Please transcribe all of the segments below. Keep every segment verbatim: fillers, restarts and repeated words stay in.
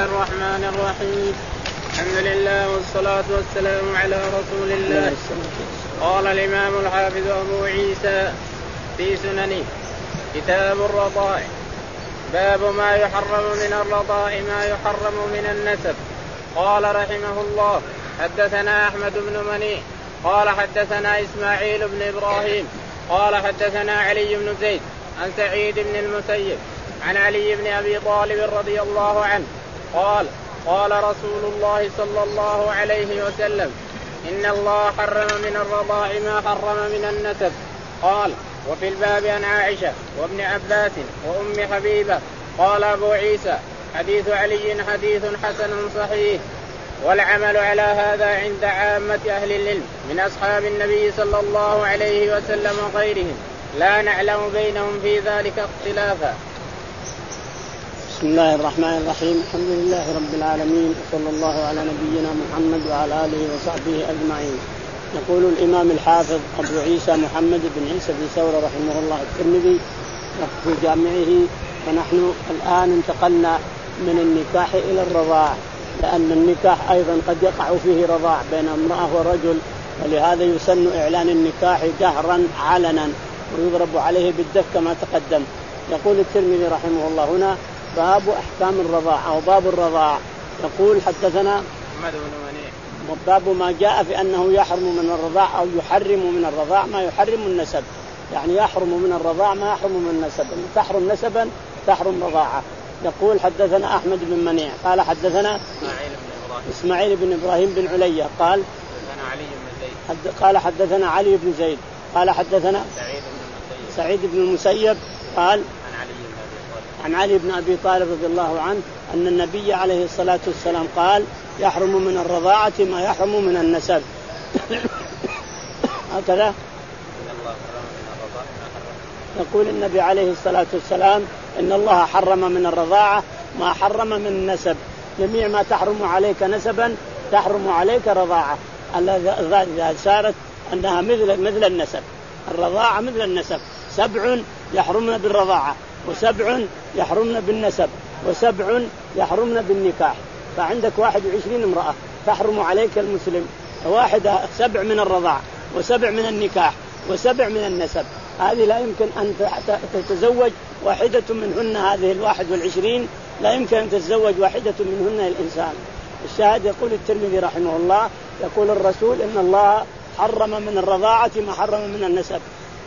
الرحمن الرحيم. الحمد لله والصلاة والسلام على رسول الله. قال الإمام الحافظ أبو عيسى في سننه كتاب الرضاع باب ما يحرم من الرضاع ما يحرم من النسب. قال رحمه الله حدثنا أحمد بن منيع قال حدثنا إسماعيل بن إبراهيم قال حدثنا علي بن زيد عن سعيد بن المسيب عن علي بن أبي طالب رضي الله عنه قال قال رسول الله صلى الله عليه وسلم إن الله حرم من الرضاع ما حرم من النسب. قال وفي الباب عن عائشة وابن عباس وأم حبيبة. قال أبو عيسى حديث علي حديث حسن صحيح. والعمل على هذا عند عامة أهل العلم من أصحاب النبي صلى الله عليه وسلم وغيرهم لا نعلم بينهم في ذلك اختلافا. بسم الله الرحمن الرحيم. الحمد لله رب العالمين وصلى الله على نبينا محمد وعلى آله وصحبه أجمعين. يقول الإمام الحافظ أبو عيسى محمد بن عيسى بن ثور رحمه الله الترمذي في جامعه. ونحن الآن انتقلنا من النكاح إلى الرضاع، لأن النكاح أيضا قد يقع فيه رضاع بين امرأة ورجل، ولهذا يسن إعلان النكاح جهرا علنا ويضرب عليه بالدف كما تقدم. يقول الترمذي رحمه الله هنا باب أحكام الرضاع أو باب الرضاع. يقول حدثنا باب ما جاء في أنه يحرم من الرضاع أو يحرم من الرضاع ما يحرم النسب، يعني يحرم من الرضاع ما يحرم من النسب، تحرم نسبا تحرم رضاعة. يقول حدثنا أحمد بن منيع قال حدثنا إسماعيل بن إبراهيم بن علية قال علي بن زيد حد قال حدثنا علي بن زيد قال حدثنا سعيد بن المسيب قال عن علي بن أبي طالب رضي الله عنه أن النبي عليه الصلاة والسلام قال يحرم من الرضاعة ما يحرم من النسب. هكذا يقول النبي عليه الصلاة والسلام إن الله حرم من الرضاعة ما حرم من النسب، جميع ما تحرم عليك نسبا تحرم عليك رضاعة. إذا صارت أنها مثل مثل النسب، الرضاعة مثل النسب، سبع يحرمن بالرضاعة وسبع يحرمن بالنسب وسبع يحرمن بالنكاح. فعندك واحد وعشرين امرأة تحرم عليك المسلم، واحدة سبع من الرضاعة وسبع من النكاح وسبع من النسب. هذه لا يمكن أن تتزوج واحدة منهن، هذه الواحد والعشرين لا يمكن أن تتزوج واحدة منهن الإنسان. الشاهد يقول الترمذي رحمه الله يقول الرسول إن الله حرم من الرضاعة ما حرم من النسب.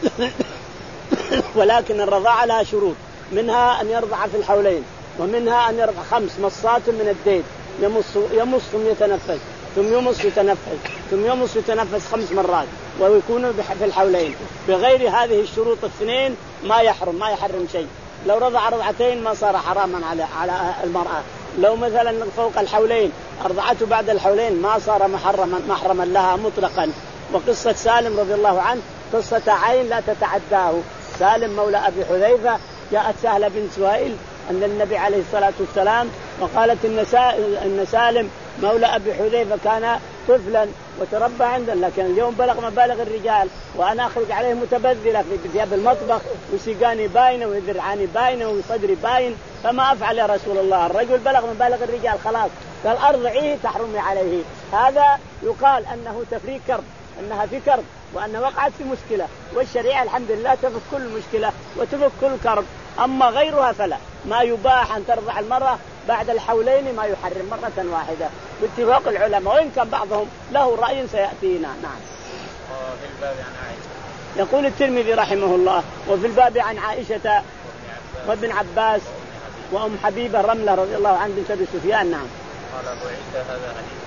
ولكن الرضاعة لها شروط، منها أن يرضع في الحولين، ومنها أن يرضع خمس مصات من الديد، يمص يمص ثم يتنفس ثم يمص يتنفس ثم يمص يتنفس خمس مرات ويكون في الحولين. بغير هذه الشروط الاثنين ما يحرم ما يحرم شيء. لو رضع رضعتين ما صار حراما على على المرأة. لو مثلا فوق الحولين أرضعته بعد الحولين ما صار محرما محرما لها مطلقا. وقصة سالم رضي الله عنه قصة عين لا تتعداه. سالم مولى أبي حذيفة جاءت سهلة بنت سهيل أن النبي عليه الصلاة والسلام وقالت إن سالم مولى أبي حذيفة كان طفلا وتربى عندنا، لكن اليوم بلغ مبالغ الرجال وأنا أخرج عليه متبذلة في ثياب المطبخ وسيقاني باينة وذرعاني باينة وصدري باين، فما أفعل يا رسول الله؟ الرجل بلغ مبالغ الرجال خلاص، قال أرضعيه تحرمي عليه. هذا يقال أنه تفريق كرب، أنها في كرب وأنها وقعت في مشكلة، والشريعة الحمد لله تفك كل مشكلة وتفك كل كرب. أما غيرها فلا، ما يباح أن ترضع المرأة بعد الحولين ما يحرم مرة واحدة باتفاق العلماء، وإن كان بعضهم له رأي سيأتينا. نعم. وفي الباب عن عائشة. يقول الترمذي رحمه الله وفي الباب عن عائشة وابن عباس وأم حبيبة رملة رضي الله عنه بنت أبي سفيان. نعم. قال أبو عيسى هذا حديث.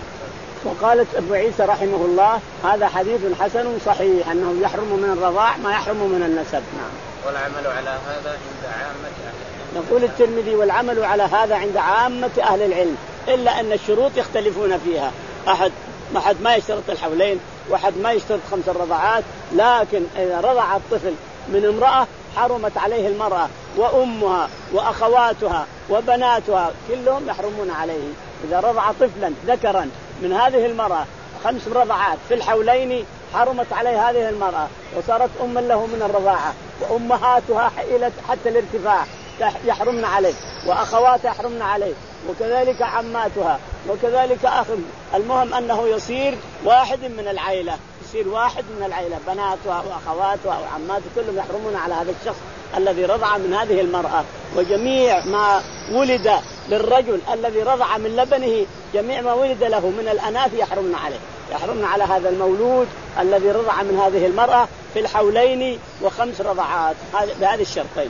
وقالت أبو عيسى رحمه الله هذا حديث حسن صحيح أنه يحرم من الرضاع ما يحرم من النسب. نعم. والعمل على هذا عند عامة أهل العلم. يقول الترمذي والعمل على هذا عند عامة أهل العلم، إلا أن الشروط يختلفون فيها. أحد ما حد ما يشترط الحولين، واحد ما يشترط خمس الرضعات، لكن إذا رضع الطفل من امرأة حرمت عليه المرأة وأمها وأخواتها وبناتها كلهم يحرمون عليه. إذا رضع طفلا ذكرا من هذه المرأة خمس رضعات في الحولين حرمت عليه هذه المرأة وصارت أما له من الرضاعة، وأمهاتها حتى الارتفاع يحرمن عليه، وأخواتها يحرمن عليه، وكذلك عماتها، وكذلك أخ. المهم أنه يصير واحد من العائلة، يصير واحد من العائلة، بناتها وأخواتها وعماتها كلهم يحرمون على هذا الشخص الذي رضع من هذه المرأة. وجميع ما ولد للرجل الذي رضع من لبنه، جميع ما ولد له من الأناث يحرمن عليه، يحرمن على هذا المولود الذي رضع من هذه المرأة في الحولين وخمس رضعات بهذه الشرطين.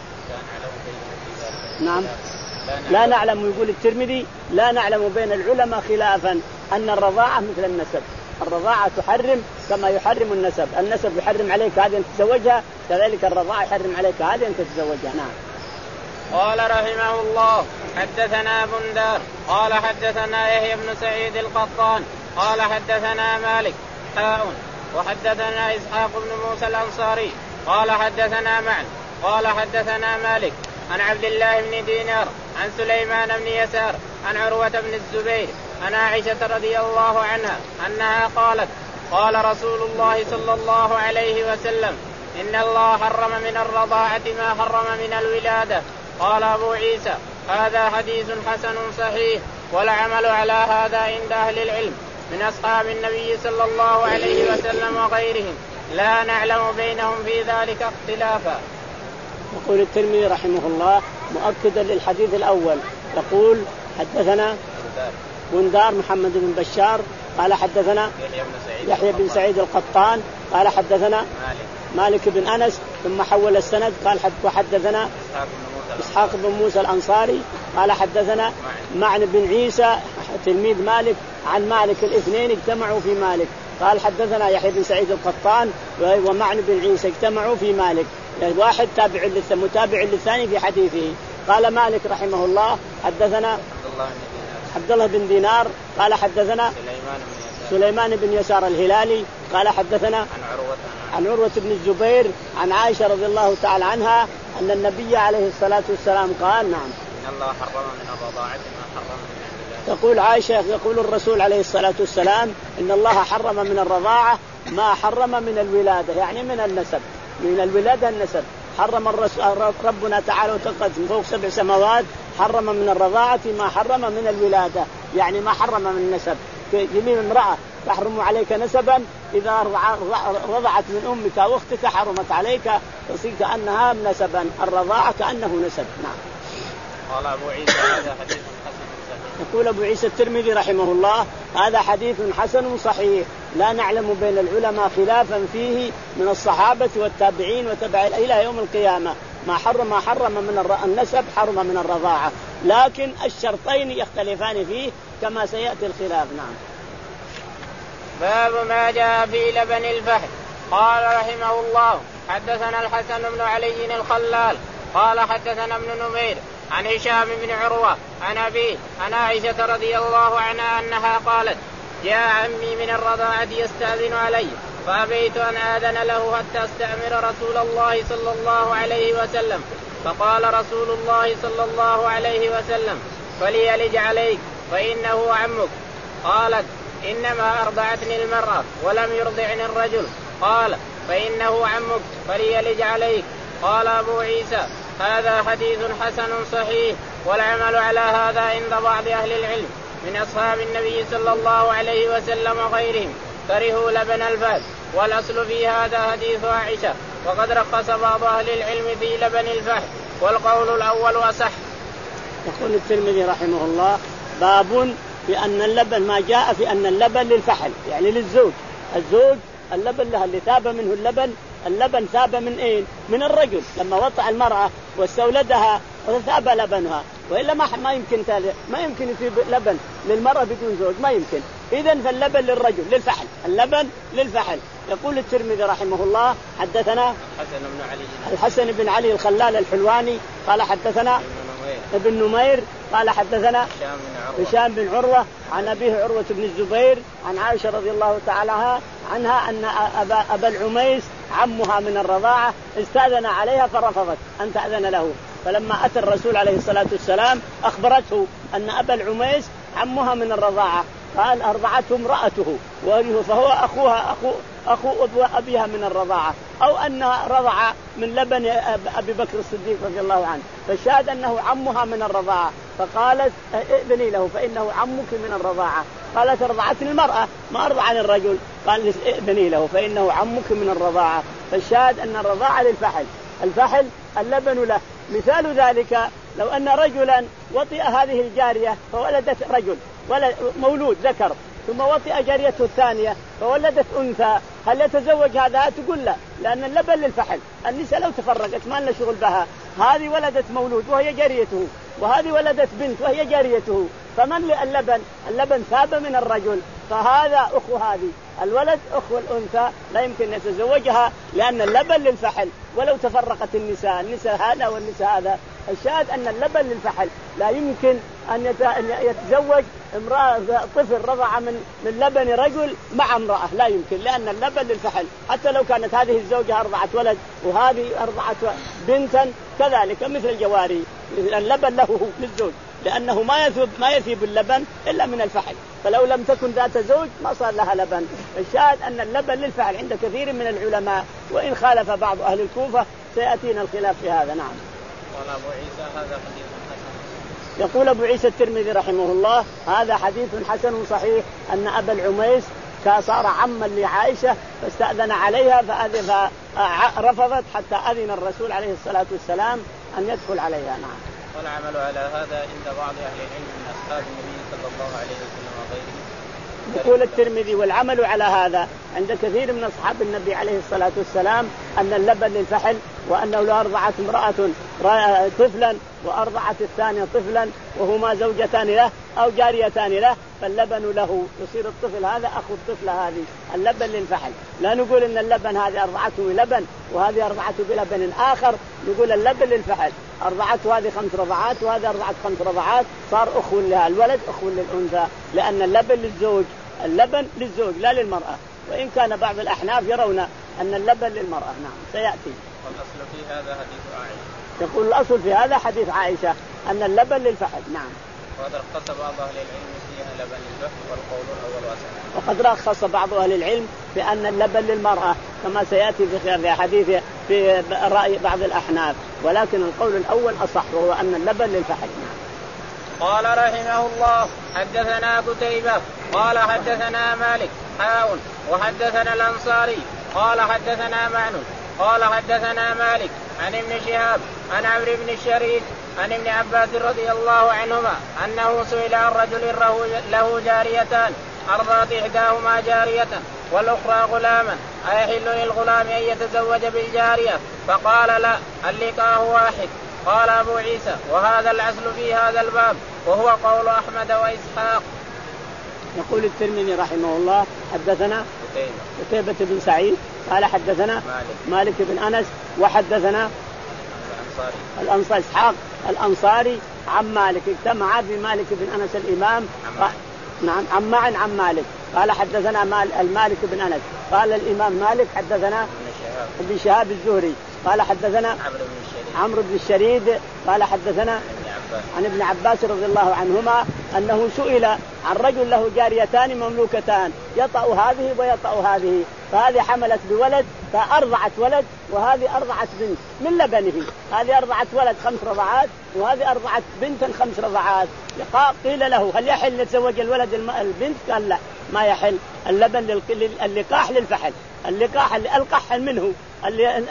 نعم. لا نعلم، يقول الترمذي لا نعلم بين العلماء خلافا أن الرضاعة مثل النسب، الرضاعة تحرم كما يحرم النسب، النسب يحرم عليك هذه أن تتزوجها، كذلك الرضاعة يحرم عليك هذه أن تتزوجها. نعم. قال رحمه الله حدثنا بندار قال حدثنا يحيى بن سعيد القطان قال حدثنا مالك حاء وحدثنا إسحاق بن موسى الأنصاري قال حدثنا معن قال حدثنا مالك عن عبد الله بن دينار عن سليمان بن يسار عن عروة بن الزبير عن عائشة رضي الله عنها أنها قالت قال رسول الله صلى الله عليه وسلم إن الله حرم من الرضاعة ما حرم من الولادة. قال أبو عيسى هذا حديث حسن صحيح والعمل على هذا عند أهل العلم من أصحاب النبي صلى الله عليه وسلم وغيرهم، لا نعلم بينهم في ذلك اختلافا. يقول الترمذي رحمه الله مؤكدا للحديث الأول، يقول حدثنا بندار محمد بن بشار قال حدثنا يحيى بن سعيد القطان قال حدثنا مالك بن أنس ثم حول السند قال وحدثنا إسحاق بن موسى الأنصاري قال حدثنا معن بن عيسى تلميذ مالك عن مالك، الاثنين اجتمعوا في مالك. قال حدثنا يحيى بن سعيد القطان ومعن بن عيسى اجتمعوا في مالك، يعني واحد تابع متابع للثاني في حديثه. قال مالك رحمه الله حدثنا عبد الله بن دينار قال حدثنا سليمان بن يسار الهلالي قال حدثنا عن عروة بن الزبير عن عائشة رضي الله تعالى عنها أن النبي عليه الصلاة والسلام قال نعم إن الله حرم من الرضاعة ما حرم من الولادة. تقول عائشة يقول الرسول عليه الصلاة والسلام إن الله حرم من الرضاعة ما حرم من الولادة، يعني من النسب، من الولادة النسب. حرم الرسول ربنا تعالى وتقدس من فوق سبع سماوات حرم من الرضاعة ما حرم من الولادة، يعني ما حرم من النسب. جميع امرأة تحرم عليك نسبا إذا رضعت من أمك أو أختك حرمت عليك، تصير كأنها نسبا، الرضاعة كأنه نسب. نعم. قال أبو عيسى هذا حديث حسن صحيح. يقول أبو عيسى الترمذي رحمه الله هذا حديث حسن صحيح، لا نعلم بين العلماء خلافا فيه من الصحابة والتابعين وتبع إلى يوم القيامة. ما حرم ما حرم من النسب حرم من الرضاعة، لكن الشرطين يختلفان فيه كما سيأتي الخلاف. نعم. باب ما جاء في لبن الفحل. قال رحمه الله حدثنا الحسن بن علي الخلال قال حدثنا ابن نمير عن هشام بن عروة عن أبيه عن عائشة رضي الله عنها أنها قالت جاء عمي من الرضاعة يستأذن علي فأبيت أن آذن له حتى استأمر رسول الله صلى الله عليه وسلم، فقال رسول الله صلى الله عليه وسلم فليلج عليك فإنه عمك. قالت إنما أرضعتني المرأة ولم يرضعني الرجل. قال فإنه عمك فليلج عليك. قال أبو عيسى هذا حديث حسن صحيح والعمل على هذا عند بعض أهل العلم من أصحاب النبي صلى الله عليه وسلم وغيرهم كرهوا لبن الفحل، والأصل في هذا حديث عائشة، وقد رخص بعض أهل العلم في لبن الفحل والقول الأول أصح. يقول الترمذي رحمه الله باب في أن اللبن ما جاء في أن اللبن للفحل يعني للزوج، الزوج اللبن لها اللي ثاب منه اللبن، اللبن ثاب من إيه؟ من الرجل لما وطأ المرأة واستولدها وثاب لبنها، وإلا ما ما يمكن تالي. ما يمكن يثيب لبن للمرأة بدون زوج، ما يمكن. إذن فاللبن للرجل للفحل، اللبن للفحل. يقول الترمذي رحمه الله حدثنا الحسن بن علي الحسن بن علي الخلال الحلواني قال حدثنا ابن نمير قال حدثنا هشام بن عروة عن أبيه عروة بن الزبير عن عائشة رضي الله تعالى عنها أن أبا, أبا العميس عمها من الرضاعة استأذن عليها فرفضت أن تأذن له، فلما أتى الرسول عليه الصلاة والسلام أخبرته أن أبا العميس عمها من الرضاعة، قال أرضعته امرأته فهو أخوها أخو أخو أبيها من الرضاعة، أو أنها رضع من لبن أبي بكر الصديق رضي الله عنه، فالشاهد أنه عمها من الرضاعة، فقالت ائذني له فإنه عمك من الرضاعة. قالت رضعتني المرأة ما أرضعني الرجل، قال ائذني له فإنه عمك من الرضاعة. فالشاهد أن الرضاعة للفحل، الفحل اللبن له. مثال ذلك لو أن رجلا وطئ هذه الجارية فولدت رجل ولد مولود ذكر، ثم وطئ جاريته الثانية فولدت أنثى، هل يتزوج هذا؟ تقول لا، لأن اللبن للفحل. النساء لو تفرقت ما لنا شغل بها، هذه ولدت مولود وهي جاريته، وهذه ولدت بنت وهي جاريته، فمن اللبن؟ اللبن ثاب من الرجل، فهذا أخو هذه، الولد أخو الأنثى لا يمكن يتزوجها لأن اللبن للفحل. ولو تفرقت النساء، النساء هذا والنساء هذا، الشاهد أن اللبن للفحل، لا يمكن أن يتزوج امرأة طفل رضع من من لبن رجل مع امرأة، لا يمكن، لأن اللبن للفحل. حتى لو كانت هذه الزوجة أرضعت ولد وهذه أرضعت بنتا كذلك مثل الجواري، اللبن له للزوج، لأنه ما يثيب ما يثيب اللبن إلا من الفحل، فلو لم تكن ذات زوج ما صار لها لبن. الشاهد أن اللبن للفحل عند كثير من العلماء، وإن خالف بعض أهل الكوفة سيأتينا الخلاف في هذا. نعم. قال أبو عيسى هذا حديث حسن. يقول أبو عيسى الترمذي رحمه الله هذا حديث حسن صحيح، أن أبا العميس صار عما لعائشة فاستأذن عليها فرفضت حتى أذن الرسول عليه الصلاة والسلام أن يدخل عليها. نعم. والعمل على هذا عند بعض أهل العلم من أصحاب النبي صلى الله عليه وسلم وغيره. يقول الترمذي والعمل على هذا عند كثير من أصحاب النبي عليه الصلاة والسلام أن اللبن للفحل، وأنه لو أرضعت امرأة طفلا وأرضعت الثانية طفلا وهما زوجتان له أو جاريتان له فاللبن له، يصير الطفل هذا أخو الطفل هذه، اللبن للفحل. لا نقول إن اللبن هذه أرضعته بلبن وهذه أرضعته بلبن آخر، نقول اللبن للفحل، أرضعته هذه خمس رضعات وهذه أرضعت خمس رضعات، صار أخو لها، الولد أخو للأنثى، لأن اللبن للزوج، اللبن للزوج لا للمرأة، وإن كان بعض الأحناف يرون أن اللبن للمرأة. نعم سيأتي. والأصل في هذا حديث عائشة. يقول الأصل في هذا حديث عائشة أن اللبن للفحل. نعم. وقد رخص بعض أهل العلم فيها لبن للفحل والقول الأول واسع. وقد رخص بعض أهل العلم بأن اللبن للمرأة كما سيأتي في حديث في رأي بعض الأحناف، ولكن القول الأول أصح وهو أن اللبن للفحل. نعم. قال رحمه الله حدثنا قتيبة قال حدثنا مالك حاء وحدثنا الأنصاري قال حدثنا معن قال حدثنا مالك عن ابن شهاب عن عمرو بن الشريد عن ابن عباس رضي الله عنهما أنه سئل عن رجل له جاريتان أرضعت إحداهما جارية والأخرى غلاما أيحل للغلام أن يتزوج بالجارية؟ فقال لا، اللقاء واحد. قال أبو عيسى وهذا العسل في هذا الباب وهو قول أحمد وإسحاق. يقول الترمذي رحمه الله حدثنا قتيبة بن سعيد قال حدثنا مالك, مالك بن أنس وحدثنا الأنصاري الأنصاري إسحاق الأنصاري عن مالك، اجتمع بمالك بن أنس الإمام عم. نعم عن معن عن مالك قال حدثنا مال المالك بن أنس قال الإمام مالك حدثنا ابن شهاب الزهري قال حدثنا عمرو بن الشريد قال حدثنا عن ابن عباس رضي الله عنهما أنه سئل عن رجل له جاريتان مملوكتان يطأ هذه ويطأ هذه، فهذه حملت بولد فأرضعت ولد وهذه أرضعت بنت من لبنه، هذه أرضعت ولد خمس رضعات وهذه أرضعت بنتا خمس رضعات. قيل له هل يحل يتزوج الولد البنت؟ قال لا ما يحل، اللبن اللقاح للفحل، اللقاح اللي القحل منه اللي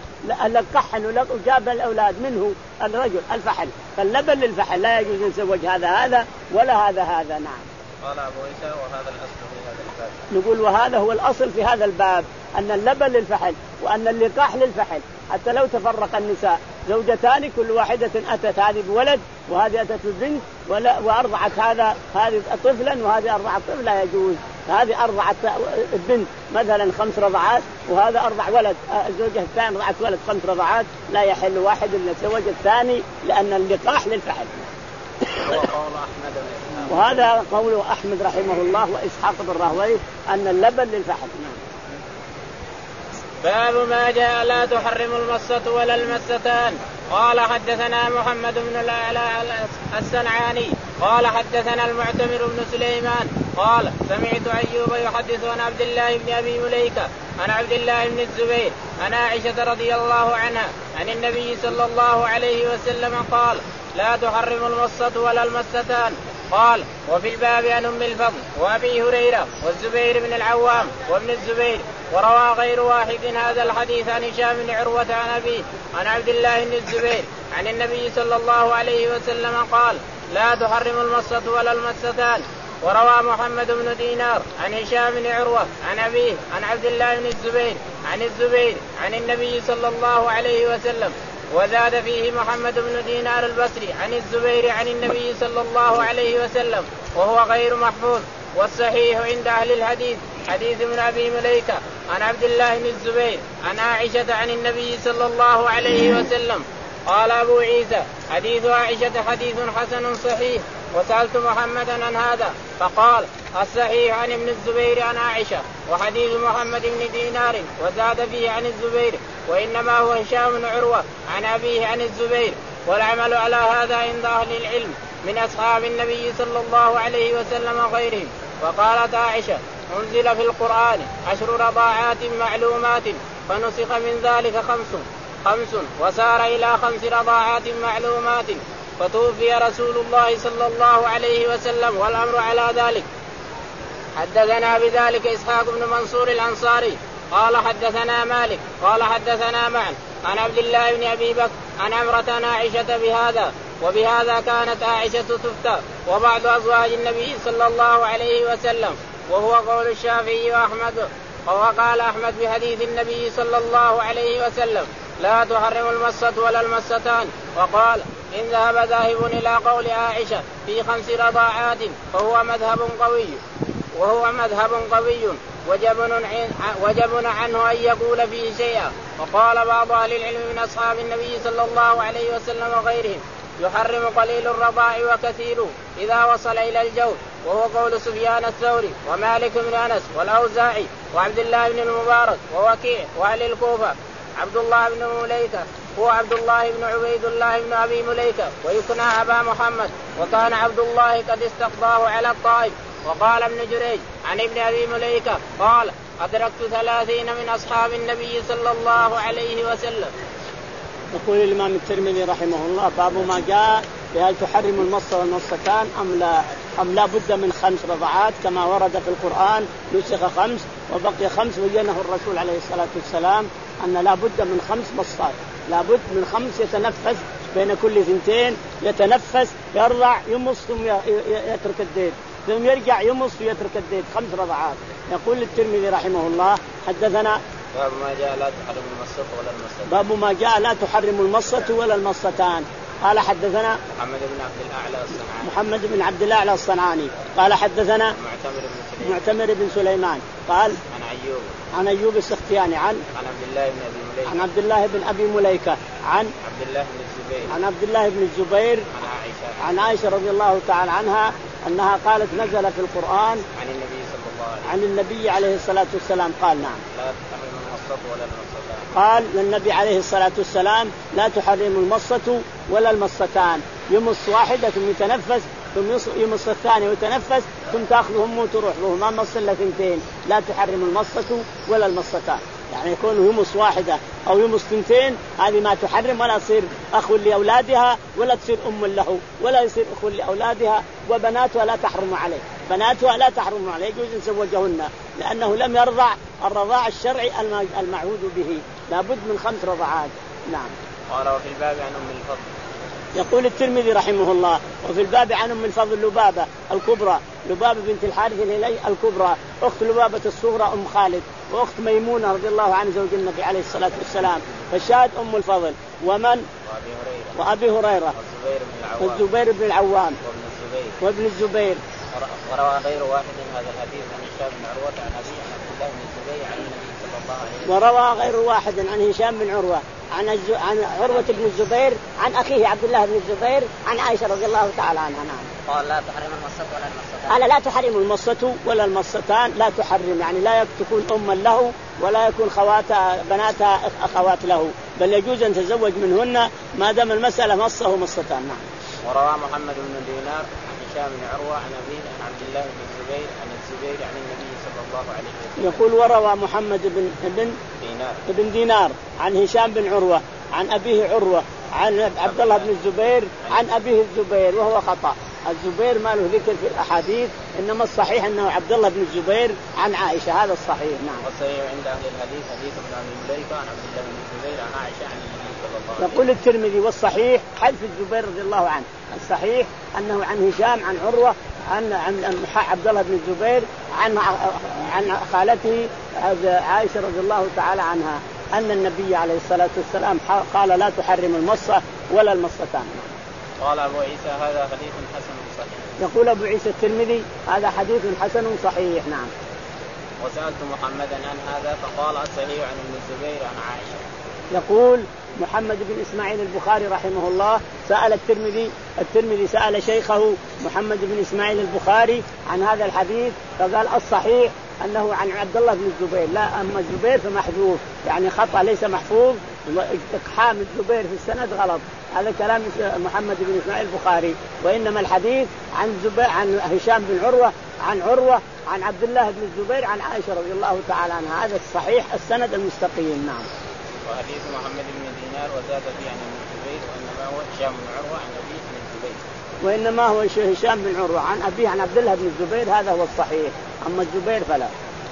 القحل وجاب الأولاد منه الرجل الفحل، فاللبن للفحل لا يجوز يتزوج هذا هذا ولا هذا هذا. نعم. قال أبو عيسى وهذا الأصل في هذا الباب. نقول وهذا هو الأصل في هذا الباب أن اللبن للفحل وأن اللقاح للفحل، حتى لو تفرق النساء زوجتان كل واحدة أتت هذه بولد وهذه أتت ببنت وأرضعت هذا هذه طفلا وهذه أرضعت طفل لا يجوز، هذه أرضعت البنت مثلا خمس رضعات وهذا أرضع ولد الزوجة الثانية أرضعت ولد خمس رضعات لا يحل واحد إلا يتزوج الثاني لأن اللقاح للفحل. وهذا قول أحمد رحمه الله وإسحاق بن راهويه أن اللبن للفحل. باب ما جاء لا تحرم المصة ولا المستان. قال حدثنا محمد بن الأعلى الصنعاني قال حدثنا المعتمر بن سليمان قال سمعت أيوب يحدث عن عبد الله بن أبي مليكة عن عبد الله بن الزبير عن عائشة رضي الله عنها عن النبي صلى الله عليه وسلم قال لا تحرم المصة ولا المستان. قال وفي الباب عن أم الفضل وأبي هريرة والزبير بن العوام وابن الزبير وروى غير واحد هذا الحديث عن هشام بن عروة عن أبيه عن عبد الله بن الزبير عن النبي صلى الله عليه وسلم قال لا تحرم المصة ولا المستان. وروى محمد بن دينار عن هشام بن عروة عن أبيه عن عبد الله بن الزبير عن الزبير عن النبي صلى الله عليه وسلم وزاد فيه محمد بن دينار البصري عن الزبير عن النبي صلى الله عليه وسلم وهو غير محفوظ. والصحيح عند أهل الحديث حديث من أبي مليكة عن عبد الله بن الزبير عن عائشة عن النبي صلى الله عليه وسلم. قال أبو عيسى حديث عائشة حديث حسن صحيح. وسألت محمدا عن هذا فقال الصحيح عن ابن الزبير عن عائشة وحديث محمد بن دينار وزاد فيه عن الزبير وإنما هو هشام بن عروة عن أبيه عن الزبير. والعمل على هذا عند أهل العلم من أصحاب النبي صلى الله عليه وسلم وغيرهم. وقالت عائشة أنزل في القرآن عشر رضاعات معلومات فنسخ من ذلك خمس خمس وسار إلى خمس رضاعات معلومات فتوفي رسول الله صلى الله عليه وسلم والأمر على ذلك. حدثنا بذلك إسحاق بن منصور الأنصاري قال حدثنا مالك قال حدثنا معن عن عبد الله بن أبي بكر عن عمرة عائشة بهذا وبهذا كانت عائشة تفتى وبعض أزواج النبي صلى الله عليه وسلم وهو قول الشافعي وأحمد. وقال أحمد بحديث النبي صلى الله عليه وسلم لا تحرم المصة ولا المستان. وقال إن ذهب ذاهب إلى قول عائشة في خمس رضاعات فهو مذهب قوي وهو مذهب قوي وجبن عنه أن يقول فيه شيئا. وقال بعض أهل العلم من أصحاب النبي صلى الله عليه وسلم وغيرهم يحرم قليل الرضاع وكثيره إذا وصل إلى الجوف وهو قول سفيان الثوري ومالك بن أنس والأوزاعي وعبد الله بن المبارك ووكيع وأهل الكوفة. عبد الله بن مليكة هو عبد الله بن عبيد الله بن أبي مليكة ويكنى أبا محمد وكان عبد الله قد استقضاه على الطائف. وقال ابن جريج عن ابن أبي مليكة قال أدركت ثلاثين من أصحاب النبي صلى الله عليه وسلم. يقول الإمام الترمذي رحمه الله باب ما جاء بهل تحرم المصة والمصتان أم لا أم لا بد من خمس رضعات كما ورد في القرآن نسخ خمس وبقي خمس بينه الرسول عليه الصلاة والسلام أن لا بد من خمس مصات لا بد من خمس يتنفس بين كل ثنتين يتنفس يرضع يمص ثم يترك الديد ثم يرجع يمص ويترك الديد خمس رضعات. يقول الترمذي رحمه الله حدثنا باب ما جاء لا تحرم المصة ولا المصتان باب ما جاء لا تحرم المصة ولا المصتان. قال حدثنا محمد بن عبد الأعلى الصنعاني محمد بن عبد الأعلى الصنعاني قال حدثنا معتمر بن سليمان معتمر بن سليمان قال عن أيوب عن أيوب السختياني عن عن عبد الله بن أبي مليكة عن عبد الله بن أبي مليكة عن عبد الله بن الزبير عن عبد الله بن الزبير عن عائشة عن عائشة رضي الله تعالى عنها أنها قالت نزل في القرآن عن النبي صلى الله عليه وسلم عن النبي عليه الصلاة والسلام قال نعم لا تحرم المصة ولا المصتان. قال للنبي عليه الصلاة والسلام لا تحرم المصة ولا المصتان يمص واحدة ثم يتنفس ثم يمص الثاني ويتنفس ثم تأخذهم وتروح له ما مص إلا ثنتين لا تحرم المصة ولا المصتان يعني يكون يمص واحدة أو يمص ثنتين هذه ما تحرم ولا تصير أخو لأولادها ولا تصير أم له ولا يصير أخو لأولادها وبناتها لا تحرم عليه بناتها لا تحرم عليه يجوز نزوجهن لأنه لم يرضع الرضاع الشرعي المعهود به لابد من خمس رضعات. نعم. قال وفي الباب عن أم الفضل يقول الترمذي رحمه الله وفي الباب عن أم الفضل لبابة الكبرى لبابة بنت الحارث الهلالي الكبرى أخت لبابة الصغرى أم خالد وأخت ميمونة رضي الله عنها زوج النبي عليه الصلاة والسلام فشاد أم الفضل ومن وأبي هريرة والزبير بن العوام وابن الزبير. وروى غير واحد هذا الحديث عن هشام بن عروة عن أبي عن عبد الله بن الزبير عن النبي صلى الله عليه وسلم. وروى غير واحد عن هشام بن عروة عن عن عروة بن الزبير عن أخيه عبد الله بن الزبير عن عائشة رضي الله تعالى عنها. نعم. قال لا تحرم المصة ولا المصتان. قال لا تحرم المصة ولا المصتان، لا تحرم يعني لا تكون أما له ولا يكون خواتها بناتها أخوات له، بل يجوز أن تزوج منهن ما دام المسألة مصة ومصتان. نعم. وروى محمد بن دينار عن هشام بن عروة عن أبيه عن عبد الله بن الزبير عن الزبير عن النبي صلى الله عليه وسلم. يقول وروى محمد بن بن دينار بن دينار عن هشام بن عروة عن أبيه عروة عن عبد الله بن الزبير عن أبيه الزبير، وهو خطأ. الزبير ما له ذكر في الأحاديث، إنما الصحيح أنه عبد الله بن الزبير عن عائشة، هذا الصحيح. نعم. والصحيح عند أهل الحديث حديث ابن أبي مليكة عن عبد الله بن الزبير عن عائشة عن النبي صلى الله عليه وسلم. يقول الترمذي والصحيح حذف الزبير رضي الله عنه، الصحيح أنه عن هشام عن عروة عن عن عبد الله بن الزبير عن عن خالته عائشة رضي الله تعالى عنها أن النبي عليه الصلاة والسلام قال لا تحرم المصة ولا المصتان. قال أبو عيسى هذا حديث حسن صحيح. يقول أبو عيسى الترمذي هذا حديث حسن صحيح. نعم. وسألت محمدا عن هذا فقال الصحيح عن ابن الزبير عن عائشة. يقول محمد بن إسماعيل البخاري رحمه الله سأل الترمذي الترمذي سأل شيخه محمد بن إسماعيل البخاري عن هذا الحديث فقال الصحيح أنه عن عبد الله بن الزبير، لا أما الزبير فمحذوف يعني خطأ ليس محفوظ، إقحام الزبير في السند غلط، هذا كلام محمد بن إسماعيل البخاري، وإنما الحديث عن زبير عن هشام بن عروة عن عروة عن عبد الله بن الزبير عن عائشة رضي الله تعالى عنها، هذا الصحيح السند المستقيم. نعم. وحديث محمد بن دينار وزاد فيه عن ابن الزبير وإنما هو هشام بن عروة عن أبيه بن الزبير وإنما هو هشام بن عروة عن أبيه عن عبد الله بن الزبير، هذا هو الصحيح، أما الزبير فلا.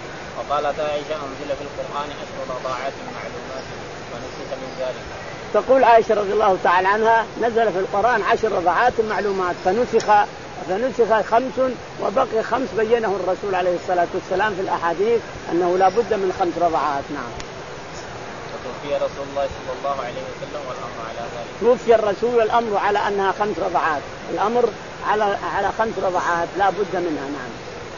وقالت عائشة أنزل في القرآن عشر رضاعات معلومات ونسخ من ذلك. تقول عائشة رضي الله تعالى عنها نزل في القرآن عشر رضاعات معلومات فنسخ فنسخ خمس وبقي خمس بينه الرسول عليه الصلاة والسلام في الأحاديث أنه لا بد من خمس رضاعات. نعم. توفي رسول الله صلى الله عليه وسلم والأمر على ذلك. توفي الرسول والأمر على أنها خمس رضعات، الأمر على على خمس رضعات لا بد منها. نعم.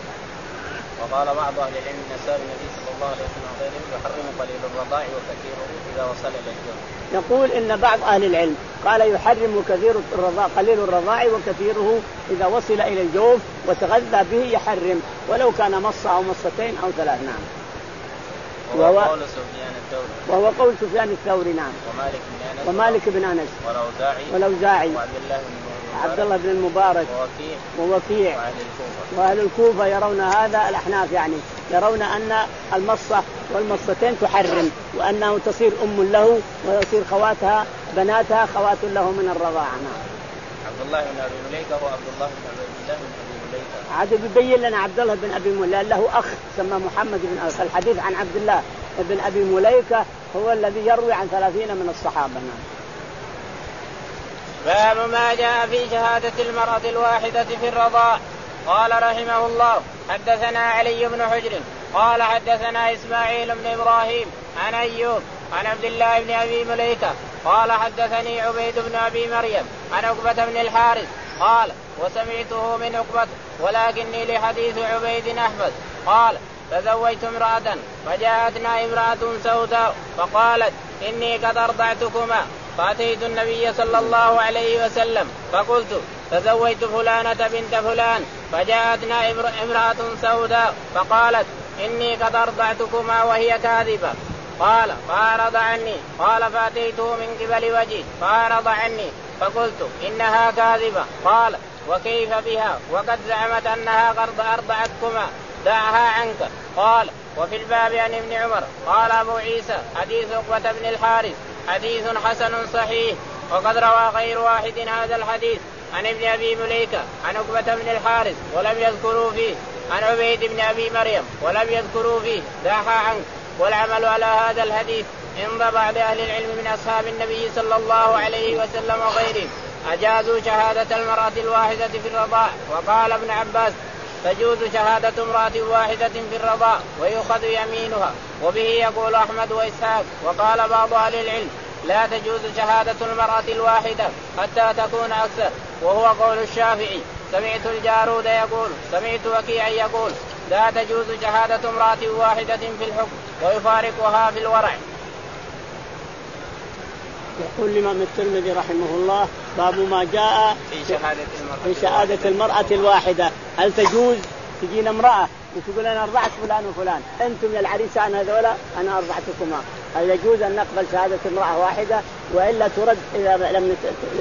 وقال بعض أهل العلم أن سائر النبي صلى الله عليه وسلم وغيره يحرم قليل الرضاع وكثيره إذا وصل إلى الجوف. يقول إن بعض أهل العلم قال يحرم كثير الرضاع قليل الرضاع وكثيره إذا وصل إلى الجوف وتغذى به يحرم ولو كان مصة أو مصتين أو ثلاث. نعم. وهو قول سفيان الثوري وهو قول سفيان الثوري. نعم. ومالك بن أنس ومالك بن أنس والأوزاعي والأوزاعي وعبد الله بن عبد الله بن المبارك ووكيع ووكيع وأهل الكوفة. وأهل الكوفة يرون هذا، الأحناف يعني يرون أن المصة والمصتين تحرم وأنه تصير أم له ويصير خواتها بناتها خوات له من الرضاعة. عبد الله بن أبي مليكة هو عبد الله بن أبي الله بن أبي مليكة. عاد بيبين لنا عبد الله بن أبي مليكة له أخ سمى محمد بن أخ. الحديث عن عبد الله بن أبي مليكة هو الذي يروي عن ثلاثين من الصحابة. باب ما جاء في شهادة المرأة الواحدة في الرضاع. قال رحمه الله حدثنا علي بن حجر قال حدثنا إسماعيل بن إبراهيم عن أيوب عن عبد الله بن أبي مليكة قال حدثني عبيد بن أبي مريم عن عقبة بن الحارث قال وسمعته من عقبة ولكني لحديث عبيد أحفظ قال تزوجت امرأة فجاءتنا امرأة سوداء فقالت إني قد أرضعتكما فأتيت النبي صلى الله عليه وسلم فقلت تزوجت فلانة بنت فلان فجاءتنا امرأة سوداء فقالت إني قد أرضعتكما وهي كاذبة قال فأعرض عني قال فأتيته من قبل وجهي فأعرض عني فقلت إنها كاذبة قال وكيف بها وقد زعمت أنها قد أرضعتكما دعها عنك. قال وفي الباب عن ابن عمر قال أبو عيسى حديث عقبة بن الحارث حديث حسن صحيح. وقد روى غير واحد هذا الحديث عن ابن أبي مليكة عن عقبة بن الحارث ولم يذكروا فيه عن عبيد بن أبي مريم ولم يذكروا فيه دعها عنك. والعمل على هذا الحديث عند بعض أهل العلم من أصحاب النبي صلى الله عليه وسلم وغيرهم أجازوا شهادة المرأة الواحدة في الرضاع. وقال ابن عباس تجوز شهادة امرأة واحدة في الرضاع ويؤخذ يمينها. وبه يقول أحمد وإسحاق. وقال بعض أهل العلم لا تجوز شهادة المرأة الواحدة حتى تكون أكثر وهو قول الشافعي. سمعت الجارود يقول سمعت وكيعا يقول لا تجوز شهادة امرأة واحدة في الحكم ويفارقها في الورع. يقول الإمام الترمذي رحمه الله باب ما جاء في شهادة المرأة في شهادة المرأة الواحدة. هل تجوز تجينا امرأة وتقول أنا أرضعت فلان وفلان، أنتم يا العريسان هذولا أنا أرضعتكما، هل يجوز أن نقبل شهادة امرأة واحدة وإلا ترد إذا لم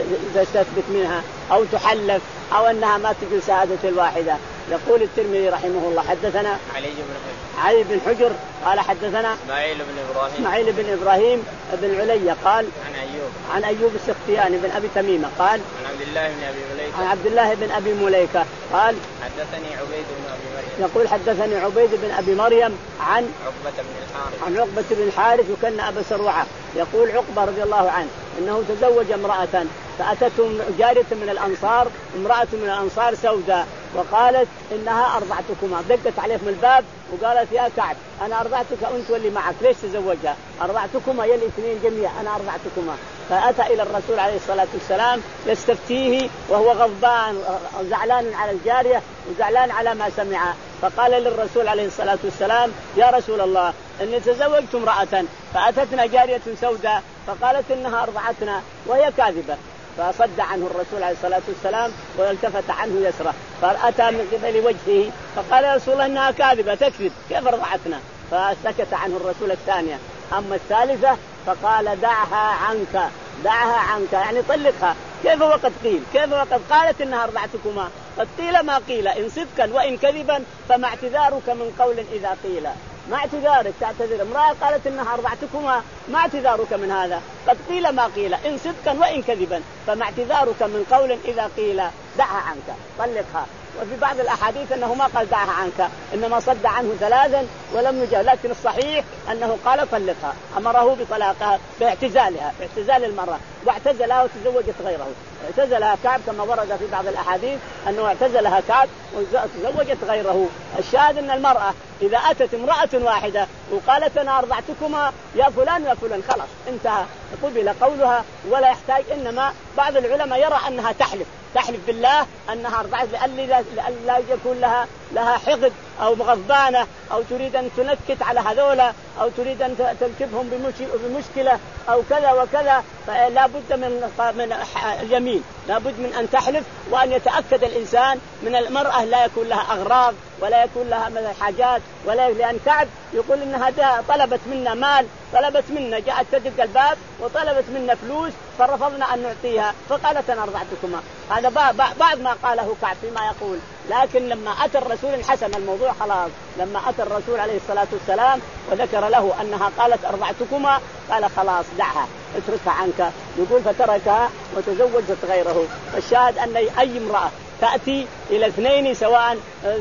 تثبت منها أو تحلف أو أنها ما تجوز شهادة الواحدة؟ يقول الترمذي رحمه الله حدثنا علي بن حجر علي بن حجر قال حدثنا إسماعيل بن إبراهيم إسماعيل بن إبراهيم بن عليا قال عن أيوب عن أيوب السختياني بن أبي تميمة قال عن عبد الله بن أبي مليكة عن عبد الله بن أبي مليكة قال حدثني عبيد بن أبي مريم يقول حدثني عبيد بن أبي مريم عن عقبة بن الحارث عن عقبة بن الحارث وكان أبا سروعة. يقول عقبة رضي الله عنه إنه تزوج امرأة فأتته جارية من الأنصار، امرأة من الأنصار سوداء، وقالت إنها أرضعتكما، دقت عليه من الباب وقالت يا كعب أنا أرضعتك أنت واللي معك، ليش تزوجها؟ أرضعتكما يا الاثنين جميعا أنا أرضعتكما. فأتى إلى الرسول عليه الصلاة والسلام يستفتيه وهو غضبان زعلان على الجارية وزعلان على ما سمع، فقال للرسول عليه الصلاة والسلام يا رسول الله إني تزوجت امرأة فأتتنا جارية سوداء فقالت إنها أرضعتنا وهي كاذبة. فصد عنه الرسول عليه الصلاة والسلام والتفت عنه يسره، فأتى من قبل وجهه فقال يا رسول الله إنها كاذبة تكذب كيف أرضعتنا؟ فسكت عنه الرسول الثانية. أما الثالثة فقال دعها عنك دعها عنك يعني طلقها. كيف وقد قيل كيف وقد قالت إنها أرضعتكما؟ قد قيل ما قيل إن صدقا وإن كذبا فما اعتذارك من قول إذا قيل، ما اعتذارك تعتذر امرأة قالت إنها أرضعتكما ما اعتذارك من هذا؟ قد قيل ما قيل إن صدقا وإن كذبا فما اعتذارك من قول إذا قيل دعها عنك طلقها. وفي بعض الأحاديث أنه ما قال دعها عنك إنما صد عنه ثلاثا ولم يجاوب، لكن الصحيح أنه قال طلقها، أمره بطلاقها باعتزالها باعتزال المرأة، واعتزلها وتزوجت غيره. اعتزلها كعب كما ورد في بعض الأحاديث أنه اعتزلها كعب وتزوجت غيره. الشاهد أن المرأة إذا أتت امرأة واحدة وقالت أنا أرضعتكما يا فلان يا فلان خلاص انتهى، قبل قولها ولا يحتاج. إنما بعض العلماء يرى أنها تحلف تحلف بالله أنها أرضعت لأن لا يكون لها لها حقد أو غضبانة أو تريد أن تنكت على هذولا أو تريد أن تنكبهم بمشكلة أو كذا وكذا، فلا بد من من اليمين، لا بد من أن تحلف وأن يتأكد الإنسان من المرأة لا يكون لها أغراض ولا يكون لها من حاجات ولا. لأن كعب يقول إنها طلبت منا مال، طلبت منا جاءت تدق الباب وطلبت منا فلوس فرفضنا أن نعطيها فقالت أنا أرضعتكما. هذا بعض ما قاله كعب فيما يقول. لكن لما أتى الرسول انحسم الموضوع خلاص. لما أتى الرسول عليه الصلاة والسلام وذكر له أنها قالت أرضعتكما قال خلاص دعها اتركها عنك. يقول فتركها وتزوجت غيره. الشاهد أن أي امرأة تأتي إلى اثنين سواء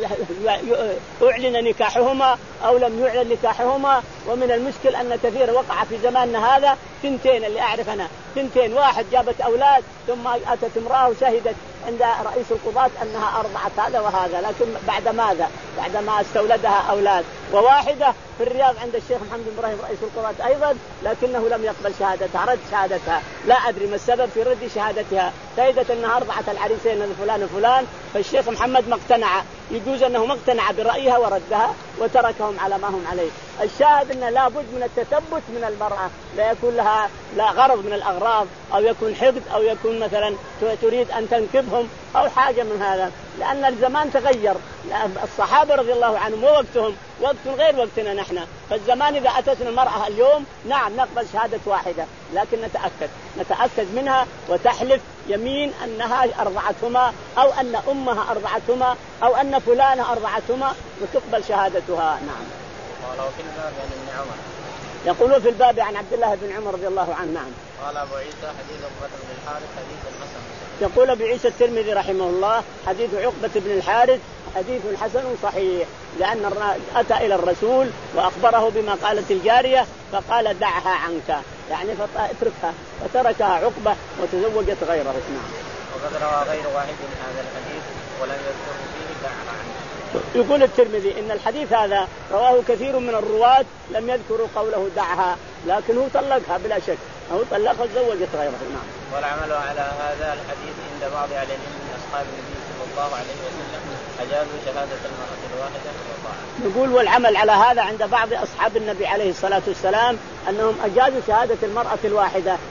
أعلن نكاحهما أو لم يعلن نكاحهما، ومن المشكل أن كثير وقع في زماننا هذا ثنتين اللي أعرف أنا ثنتين، واحد جابت أولاد ثم أتت امرأة وشهدت عند رئيس القضاة أنها أرضعت هذا وهذا، لكن بعد ماذا؟ بعد ما استولدها أولاد. وواحدة في الرياض عند الشيخ محمد بن إبراهيم رئيس القضاة أيضا لكنه لم يقبل شهادتها، رد شهادتها، لا أدري ما السبب في رد شهادتها. شهدت أنها أرضعت العريسين فلان وفلان، فالشيخ محمد ما اقتنع، يجوز أنه ما اقتنع برأيها وردها وتركهم على ما هم عليه. الشاهد أنه لا بد من التثبت من المرأة، لا يكون لها لا غرض من الأغراض أو يكون حقد أو يكون مثلا تريد أن تنكبهم أو حاجة من هذا، لأن الزمان تغير. الصحابة رضي الله عنهم ووقتهم وقت غير وقتنا نحن، فالزمان إذا أتتنا المرأة اليوم نعم نقبل شهادة واحدة، لكن نتأكد نتأكد منها وتحلف يمين أنها أرضعتهما أو أن أمها أرضعتهما أو أن فلانة أرضعتهما وتقبل شهادتها. نعم. قالوا في الباب عن ابن عمر. يقولون في الباب عن عبد الله بن عمر رضي الله عنه. نعم. قال أبو عيسى حديث عقبة بن الحارث حديث حسن. يقول أبو عيسى الترمذي رحمه الله حديث عقبة بن الحارث حديث حسن صحيح، لأن أتى إلى الرسول وأخبره بما قالت الجارية فقال دعها عنك، يعني اتركها، فتركها عقبة وتزوجت غيره. نعم. وقد روى غير واحد من هذا الحديث ولم يذكر فيه دعها عنك. يقول الترمذي إن الحديث هذا رواه كثير من الرواة لم يذكروا قوله دعها، لكن هو طلقها بلا شك، هو طلقها وتزوجت غيره. نعم. والعمل على هذا الحديث عند بعض أهل العلم من أصحاب النبي صلى الله عليه وسلم أجازوا شهادة المرأة الواحدة والطاعة. يقول والعمل على هذا عند بعض أصحاب النبي عليه الصلاة والسلام أنهم أجازوا شهادة المرأة الواحدة،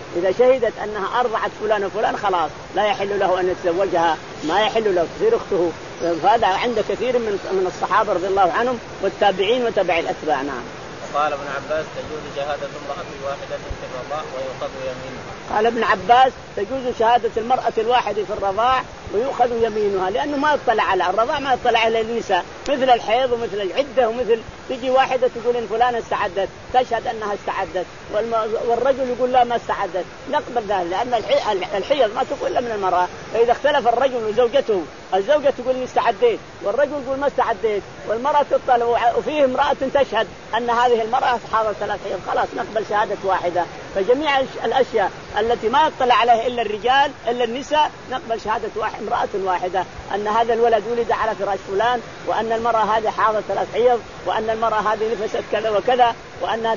إذا شهدت أنها أرضعت فلان وفلان خلاص لا يحل له أن يتزوجها، ما يحل له تصير أخته. هذا عند كثير من من الصحابة رضي الله عنهم والتابعين وتبع الأتباع. نعم. قال ابن عباس تجوز شهادة امرأة واحدة في الرضاع ويؤخذ يمينها. قال ابن عباس تجوز شهادة المرأة الواحدة في الرضاع ويؤخذ يمينها، لأنه ما يطلع على الرضاع، ما يطلع على النساء مثل الحيض ومثل العدة، ومثل تجي واحدة تقول إن فلانة استعدت تشهد أنها استعدت والرجل يقول لا ما استعدت، نقبل ذلك لأن الحيض ما تقول إلا من المرأة. فإذا اختلف الرجل وزوجته، الزوجة تقول إني استعدت والرجل يقول ما استعدت والمرأة تطلع وفيه امرأة تشهد أن هذه المرأة حاضر ثلاث حيض، خلاص نقبل شهادة واحدة. فجميع الأشياء التي ما يطلع عليها إلا الرجال إلا النساء نقبل شهادة واحد امرأة واحدة أن هذا الولد ولد على فراش فلان، وأن المرأة هذه حاضر ثلاث حيض، وأن المرأة هذه نفست كذا وكذا، وأنها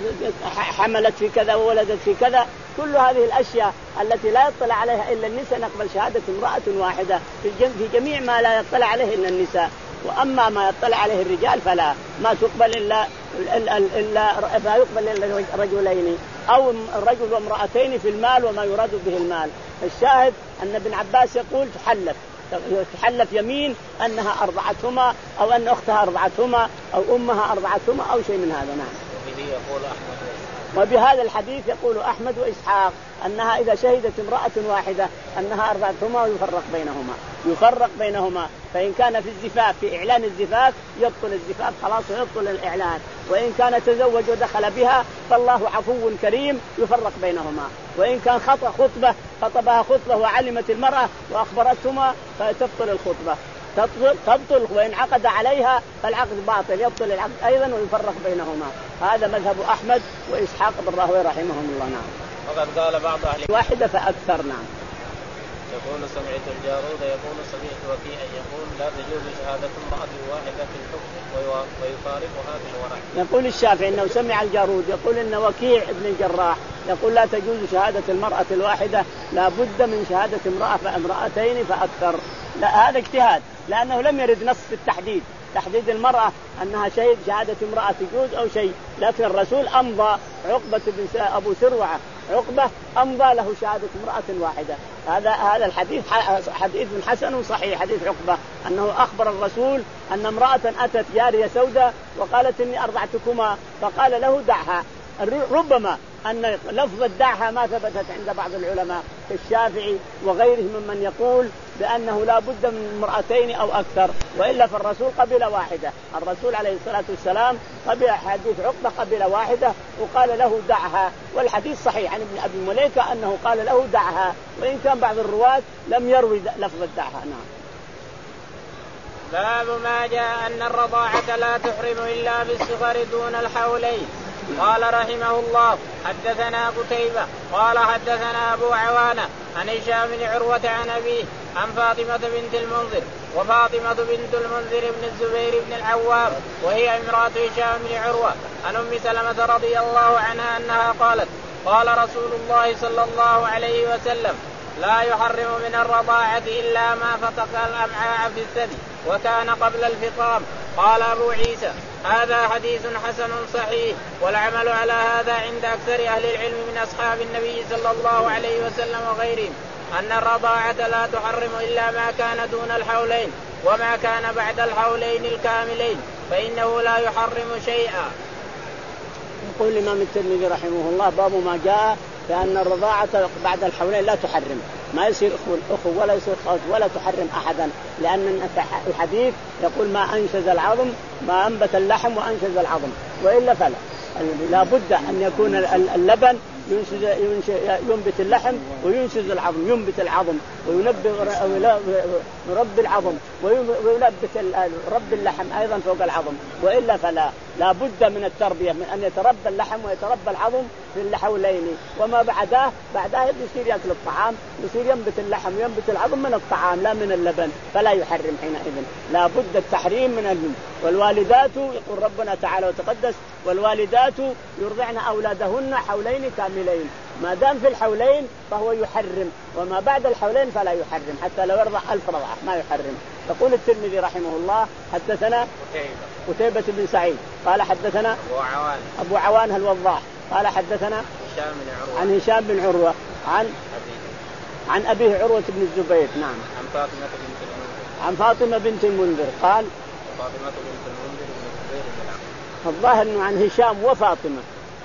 حملت في كذا وولدت في كذا. كل هذه الأشياء التي لا يطلع عليها إلا النساء نقبل شهادة امرأة واحدة في جميع ما لا يطلع عليه إلا النساء. وأما ما يطلع عليه الرجال فلا ما تقبل إلا إلا إلا ما يقبل إلا رجلين أو الرجل وامرأتين في المال وما يراد به المال. الشاهد أن ابن عباس يقول تحلف تحلف يمين أنها أرضعتهما أو أن أختها أرضعتهما أو أمها أرضعتهما أو شيء من هذا. نعم. وبه يقول أحمد وبهذا الحديث يقول أحمد وإسحاق أنها إذا شهدت امرأة واحدة أنها أرضعتهما ويفرق بينهما يفرق بينهما فإن كان في الزفاف في إعلان الزفاف يبطل الزفاف خلاص ويبطل الإعلان، وإن كان تزوج ودخل بها فالله عفو كريم يفرق بينهما، وإن كان خطأ خطبة خطبها خطبة وعلمت المرأة وأخبرتهما فتبطل الخطبة تبطل, تبطل وإن عقد عليها فالعقد باطل يبطل العقد أيضا ويفرق بينهما. هذا مذهب أحمد وإسحاق بن راهويه رحمهم الله. نعم. وقد قال بعض أهل واحدة فأكثر. نعم. يقول سمعت الجارود يقول سمعت وكيعا يقول لا تجوز شهادة امرأة واحدة في الحكم ويفارقها في الورع. يقول الشافعي انه سمع الجارود يقول ان وكيع ابن الجراح يقول لا تجوز شهادة المرأة الواحدة لا بد من شهادة امرأة فامرأتين فأكثر. لا هذا اجتهاد لأنه لم يرد نص في التحديد تحديد المرأة أنها شهد شهادة امرأة تجوز أو شيء، لكن الرسول أمضى عقبة بن أبو سروعة عقبة أمضى له شهادة امرأة واحدة. هذا هذا الحديث حديث حسن صحيح حديث عقبة أنه أخبر الرسول أن امرأة أتت جارية سوداء وقالت إني أرضعتكما فقال له دعها. ربما أن لفظ دعها ما ثبتت عند بعض العلماء كالشافعي وغيره ممن يقول بأنه لا بد من امرأتين أو أكثر، وإلا فالرسول قبل واحدة. الرسول عليه الصلاة والسلام قبل حديث عقبة قبل واحدة وقال له دعها، والحديث صحيح عن ابن أبي مليكة أنه قال له دعها، وإن كان بعض الرواة لم يروي لفظ دعها. نعم. باب ما جاء أن الرضاعة لا تحرم إلا بالصغر دون الحولين. قال رحمه الله حدثنا قتيبة قال حدثنا أبو عوانة عن هشام بن عروة عن أبيه عن فاطمة بنت المنذر وفاطمة بنت المنذر بن الزبير بن العوام وهي امرأة هشام بن عروة عن أم سلمة رضي الله عنها أنها قالت قال رسول الله صلى الله عليه وسلم لا يحرم من الرضاعة إلا ما فتق الأمعاء في الثدي وكان قبل الفطام. قال أبو عيسى هذا حديث حسن صحيح، والعمل على هذا عند أكثر أهل العلم من أصحاب النبي صلى الله عليه وسلم وغيرهم أن الرضاعة لا تحرم إلا ما كان دون الحولين، وما كان بعد الحولين الكاملين فإنه لا يحرم شيئا. يقول الإمام الترمذي رحمه الله باب ما جاء بأن الرضاعة بعد الحولين لا تحرم، ما يصير أخو ولا يصير خوت ولا تحرم أحدا، لأن الحديث يقول ما أنشز العظم ما أنبت اللحم وأنشز العظم، وإلا فلا لا بد أن يكون اللبن ينبت اللحم وينشز العظم ينبت العظم ويربي العظم وينبت رب اللحم أيضا فوق العظم، وإلا فلا لا بد من التربية من أن يتربى اللحم ويتربى العظم في الحولين، وما بعده بعده يصير يأكل الطعام يصير ينبت اللحم وينبت العظم من الطعام لا من اللبن، فلا يحرم حينئذ. لا بد التحريم من اللبن. والوالدات يقول ربنا تعالى وتقدس والوالدات يرضعن أولادهن حولين كاملين، ما دام في الحولين فهو يحرم، وما بعد الحولين فلا يحرم حتى لو يرضع ألف رضعة ما يحرم. يقول الترمذي رحمه الله حدثنا قتيبة بن سعيد قال حدثنا أبو عوان أبو عوان الوضاح قال حدثنا هشام بن عروة عن هشام بن عروة عن أبيه. عن أبيه عروة بن الزبير. نعم. عن فاطمة بنت المنذر عن فاطمة بنت المنذر قال فاطمة بنت المنذر بن الزبير بن العاص. الظاهر إنه عن هشام وفاطمة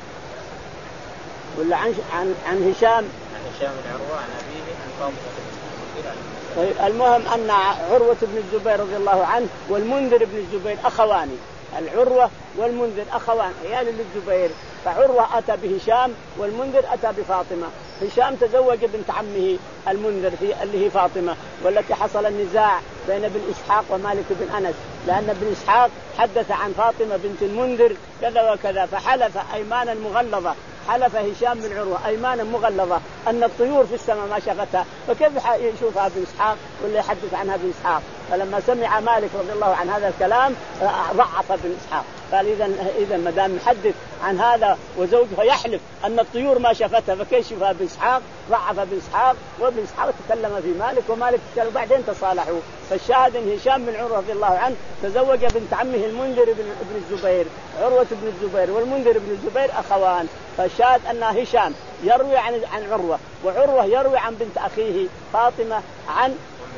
ولا عن عن عن هشام عن هشام بن عروة عن أبيه عن فاطمة بنت المنذر. طيب المهم أن عروة بن الزبير رضي الله عنه والمنذر بن الزبير أخواني. العروة والمنذر أخوان عيال للزبير. فعروة أتى بهشام والمنذر أتى بفاطمة. هشام تزوج بنت عمه المنذر في اللي هي فاطمة والتي حصل النزاع بين ابن إسحاق ومالك بن أنس لأن ابن إسحاق حدث عن فاطمة بنت المنذر كذا وكذا فحلف أيمانا مغلظة. حلف هشام بن عروة أيمانا مغلظة أن الطيور في السماء ما شافتها فكيف يشوفها ابن إسحاق ولا يحدث عنها ابن إسحاق. فلما سمع مالك رضي الله عن هذا الكلام ضعف ابن إسحاق. قال إذا إذا ما دام يحدث عن هذا وزوجها يحلف أن الطيور ما شافتها فكيف يشوفها ابن إسحاق. ضعف ابن إسحاق وابن إسحاق تكلم في مالك ومالك تكلم وبعدين تصالحوا. فالشاهد إن هشام بن عروة رضي الله عنه تزوج بنت عمه المنذر بن الزبير. عروة بن الزبير والمنذر بن الزبير أخوان. فالشاهد أن هشام يروي عن عن عروة وعروة يروي عن بنت أخيه فاطمة عن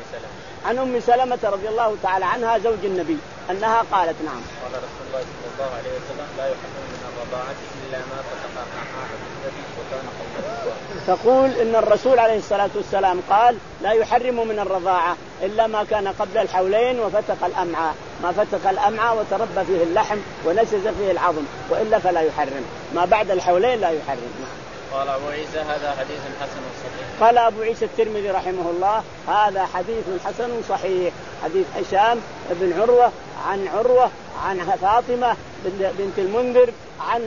عن أم سلمة رضي الله تعالى عنها زوج النبي أنها قالت نعم قال رسول الله صلى الله عليه وسلم لا يحرم من الرضاعة إلا ما فتق أمعاء النبي وكان قوله. تقول إن الرسول عليه الصلاة والسلام قال لا يحرم من الرضاعة إلا ما كان قبل الحولين وفتق الأمعاء. ما فتق الأمعاء وتربى فيه اللحم ونسز فيه العظم وإلا فلا يحرم. ما بعد الحولين لا يحرم. نعم. قال أبو عيسى هذا حديث حسن صحيح. قال أبو عيسى الترمذي رحمه الله هذا حديث حسن صحيح. حديث هشام بن عروة عن عروة عن فاطمة بنت المنذر عن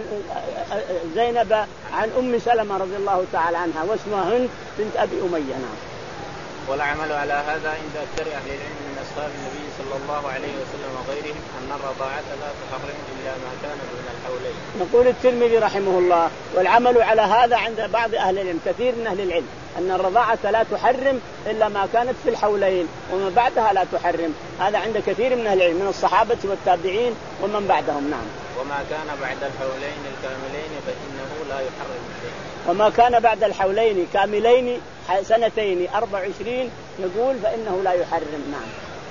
زينب عن أم سلمة رضي الله تعالى عنها واسمها هند بنت أبي أمية. نعم. والعمل على هذا عند أكثر أهل العلم من أصحاب النبي صلى الله عليه وسلم وغيرهم أن الرضاعة لا تحرم إلا ما كان دون الحولين. يقول الترمذي رحمه الله والعمل على هذا عند بعض أهل العلم كثير من أهل العلم أن الرضاعة لا تحرم إلا ما كانت في الحولين وما بعدها لا تحرم. هذا عند كثير من أهل العلم من الصحابة والتابعين ومن بعدهم. نعم. وما كان بعد الحولين الكاملين فإنه لا يحرم شيء. وما كان بعد الحولين كاملين سنتين أربع وعشرين يقول فإنه لا يحرم. نعم.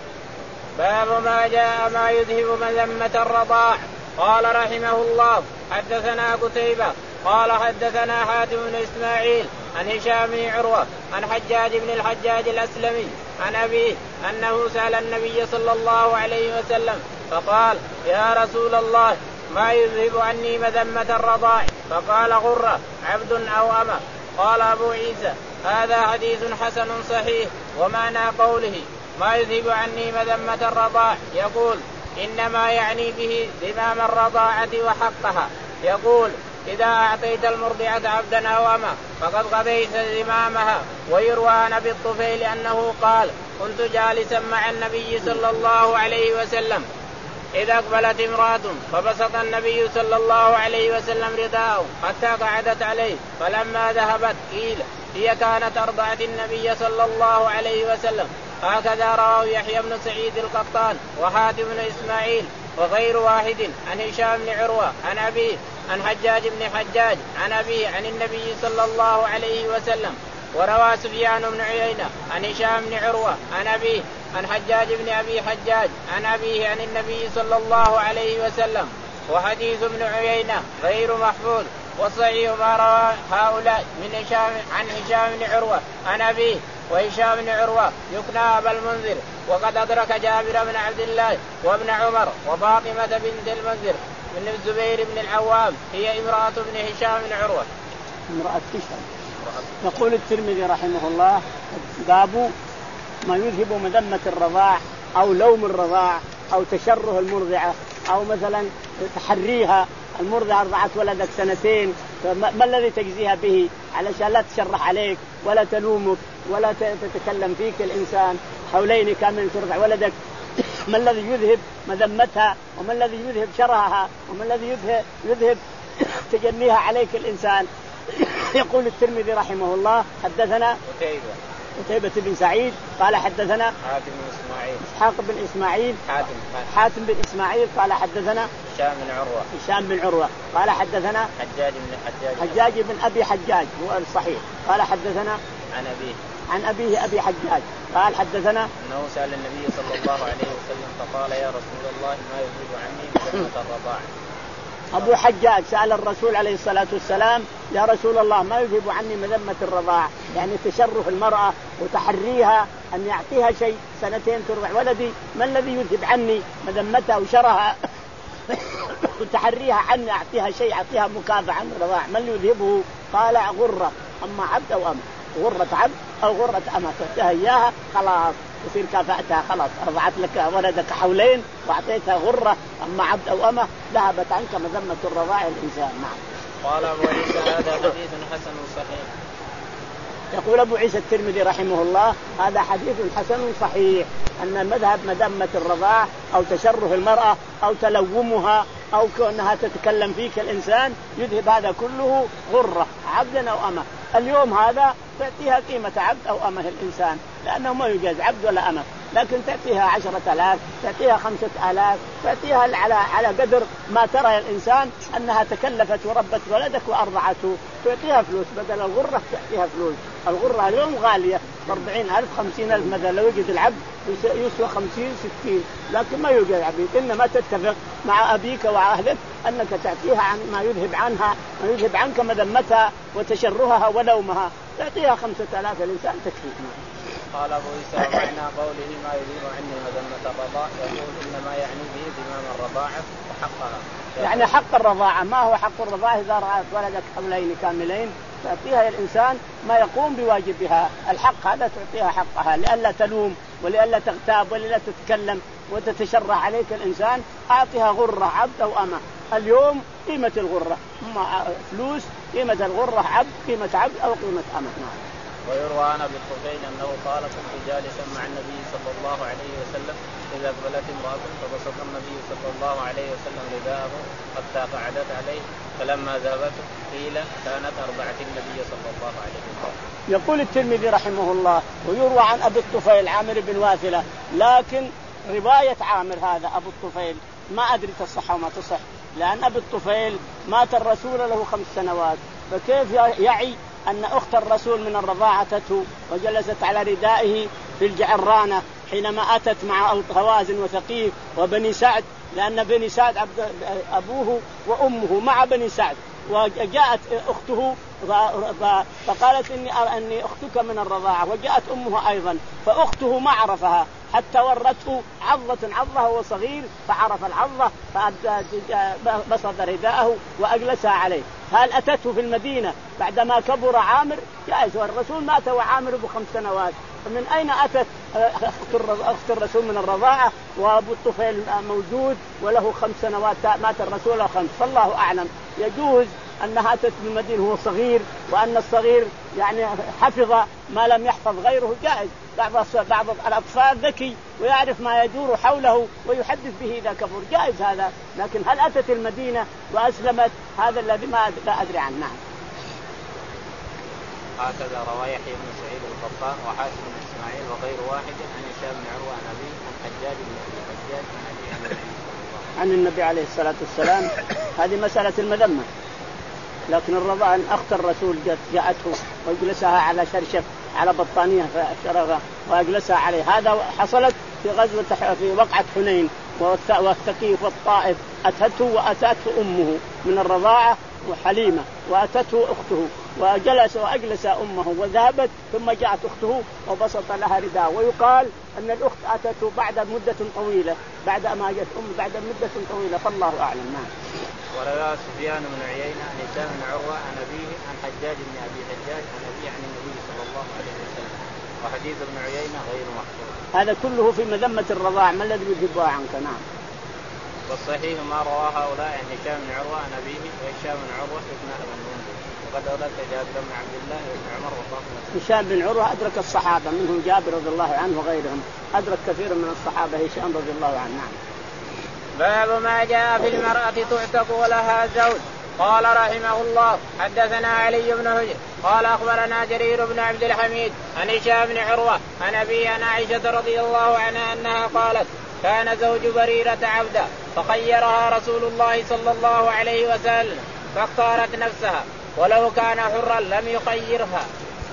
باب ما جاء ما يذهب مذمة الرضاع. قال رحمه الله حدثنا قتيبة قال حدثنا حاتم بن إسماعيل عن هشام بن عروة عن حجاج بن الحجاج الأسلمي عن أبيه أنه سأل النبي صلى الله عليه وسلم فقال يا رسول الله ما يذهب عني مذمة الرضاع؟ فقال غرة عبد أو أمة. قال أبو عيسى هذا حديث حسن صحيح. ومعنى قوله ما يذهب عني مذمة الرضاع يقول إنما يعني به زمام الرضاعة وحقها. يقول إذا أعطيت المرضعة عبدا أو أمة فقد قضيت زمامها. ويروى عن أبي الطفيل أنه قال كنت جالسا مع النبي صلى الله عليه وسلم إذا أقبلت امرأة فبسط النبي صلى الله عليه وسلم رداءه حتى قعدت عليه فلما ذهبت قيل هي كانت أرضعت النبي صلى الله عليه وسلم. هكذا رواه يحيى بن سعيد القطان وحاتم بن إسماعيل وغير واحد عن هشام بن عروة عن أبيه عن حجاج بن حجاج عن أبيه عن النبي صلى الله عليه وسلم. وروى سفيان بن عيينة عن هشام بن عروة عن أبيه عن حجاج بن أبي حجاج عن أبيه عن النبي صلى الله عليه وسلم. وحديث ابن عيينة غير محفوظ. والصحيح ما روى هؤلاء من هشام عن هشام بن عروة عن أبيه. وهشام بن عروة يكنى أبا المنذر وقد أدرك جابر بن عبد الله وابن عمر وفاطمة بنت المنذر من الزبير بن العوام هي امرأة بن هشام بن عروة. امرأة هشام. يقول الترمذي رحمه الله باب ما يذهب مذمة الرضاع أو لوم الرضاع أو تشره المرضعة أو مثلا تحريها. المرضعة رضعت ولدك سنتين ما الذي تجزيها به علشان لا تشرح عليك ولا تلومك ولا تتكلم فيك الإنسان حولين كامل ترضع ولدك. ما الذي يذهب مذمتها وما الذي يذهب شرها وما الذي يذهب, يذهب تجنيها عليك الإنسان. يقول الترمذي رحمه الله حدثنا قتيبة قتيبة بن سعيد قال حدثنا حاتم بن إسماعيل إسحاق بن إسماعيل حاتم حاتم بن إسماعيل قال حدثنا هشام بن عروة هشام بن عروة قال حدثنا حجاج بن حجاج حجاج بن أبي حجاج هو الصحيح قال حدثنا عن أبيه عن أبيه أبي حجاج قال حدثنا أنه سأل النبي صلى الله عليه وسلم فقال يا رسول الله ما يجيب عني مذمة الرضاعة. أبو حجاج سأل الرسول عليه الصلاة والسلام يا رسول الله ما يجيب عني مذمة الرضاعة، يعني تشرف المرأة وتحريها أن يعطيها شيء سنتين ترضع ولدي، ما الذي يذهب عني مذمتها وشرها وتحريها عني أعطيها شيء أعطيها مكافأة عن الرضاعة، ما اللي يذهبه؟ قال غرة، أما عبد أو أم، غرة عبد أو غرة أمة تعطيها إياها خلاص يصير كافأتها، خلاص رضعت لك ولدك حولين وأعطيتها غرة، أما عبد أو أمة ذهبت عنك مذمة الرضاعة الإنسان. نعم. قال أبو عيسى هذا حديث حسن صحيح. يقول أبو عيسى الترمذي رحمه الله هذا حديث حسن صحيح، أن مذهب مذمة الرضاعة أو تشره المرأة أو تلومها أو كونها تتكلم فيك الإنسان يذهب هذا كله غرة عبد أو أمة. اليوم هذا تعطيها قيمة عبد أو أمة الإنسان لأنه ما يوجد عبد ولا أمة، لكن تعطيها عشرة آلاف تعطيها خمسة آلاف تعطيها على على قدر ما ترى الإنسان أنها تكلفت وربت ولدك وأرضعته، تعطيها فلوس بدل الغرة تعطيها فلوس. الغرة اليوم غالية أربعين ألف خمسين ألف، مثلا لو يوجد العبد يسوى خمسين ستين، لكن ما يوجد عبيد. إنما تتفق مع أبيك وأهلك أنك تعطيها عن ما يذهب عنها ما يذهب عنك مذمتها وتشرهها ولومها، تعطيها خمسة آلاف الإنسان تكفيك. قال أبو عيسى ومعنى قوله ما يذهب عني مذمة الرضاعة يقول إنما يعني به ذمام الرضاعة وحقها، يعني حق الرضاعة. ما هو حق الرضاعة؟ إذا رأت ولدك حولين كاملين تعطيها الإنسان ما يقوم بواجبها، الحق هذا تعطيها حقها لئلا تلوم ولئلا تغتاب ولئلا تتكلم وتتشرع عليك الإنسان. أعطيها غرة عبد أو أمة. اليوم قيمة الغرة فلوس، قيمة الغرة عبد، قيمة عبد أو قيمة أمة. ويروى عن ابي الطفيل انه قال كنت جالسا مع النبي صلى الله عليه وسلم اذا اقبلت امراه فبسط النبي صلى الله عليه وسلم رداءه حتى قعدت عليه فلما ذهبت قيل كانت اربعه النبي صلى الله عليه وسلم. يقول الترمذي رحمه الله ويروى عن ابي الطفيل عامر بن واثلة، لكن رواية عامر هذا ابو الطفيل ما ادري تصح وما تصح، لان ابي الطفيل مات الرسول له خمس سنوات، فكيف يعي أن أخت الرسول من الرضاعة أتته وجلست على ردائه في الجعرانة حينما أتت مع هوازن وثقيف وبني سعد، لأن بني سعد أبوه وأمه مع بني سعد، وجاءت أخته فقالت إني أني أختك من الرضاعة، وجاءت أمه أيضا فأخته ما عرفها حتى ورته عضة عضة وهو صغير فعرف العضة فبسط رداءه وأجلسها عليه. هل أتته في المدينة بعدما كبر عامر؟ جائز، والرسول مات وعامر بخمس سنوات، فمن أين أتت أخت الرسول من الرضاعة وأبو الطفيل موجود وله خمس سنوات مات الرسول له خمس؟ فالله أعلم. يجوز أنها أتت من المدينة وهو صغير، وأن الصغير يعني حفظ ما لم يحفظ غيره، جائز. بعض بعض الأطفال ذكي ويعرف ما يدور حوله ويحدث به إذا كبر، جائز هذا. لكن هل أتت المدينة وأسلمت؟ هذا الذي ما أدري عنه. نعم. هكذا روى يحيى بن سعيد القطان وحاتم بن إسماعيل وغير واحد عن هشام بن عروة عن أبيه عن حجاج بن أبي حجاج عن أبي عن النبي عليه الصلاة والسلام. هذه مسألة المذمة، لكن الرضاعة أن أخت الرسول جاءته وأجلسها على شرشف على بطانية فشرغة وأجلسها عليه، هذا حصلت في غزوة في وقعة حنين والثقيف والطائف، أتته وأتته أمه من الرضاعة وحليمة وأتته أخته وجلس وأجلس أمه وذهبت، ثم جاءت أخته وبسط لها رداء. ويقال أن الأخت أتته بعد مدة طويلة بعد ما جاءت أم بعد مدة طويلة، فالله أعلم. نعم. وروى سفيان بن عيينة عن هشام بن عروة عن أبيه عن حجاج بن أبي حجاج عن أبيه عن النبي صلى الله عليه وسلم، وحديث ابن عيينة غير محفوظ. هذا كله في مذمة الرضاع، ما الذي يذهبها عنك؟ نعم. والصحيح ما رواه هؤلاء عن هشام بن عروة عن أبيه وهشام بن عروة ابن أبي المنذر، وقد أدرك جابر بن عبد الله بن عمر وفاطمة. هشام بن عروة أدرك الصحابة، منهم جابر رضي الله عنه وغيرهم، أدرك كثير من الصحابة هشام رضي الله عنه. نعم. باب ما جاء في المرأة تعتق ولها زوج. قال رحمه الله حدثنا علي بن حجر قال أخبرنا جرير بن عبد الحميد عن هشام بن عروة عن أبي عن عائشة رضي الله عنها أنها قالت كان زوج بريرة عبدا فخيرها رسول الله صلى الله عليه وسلم فاختارت نفسها ولو كان حرا لم يخيرها.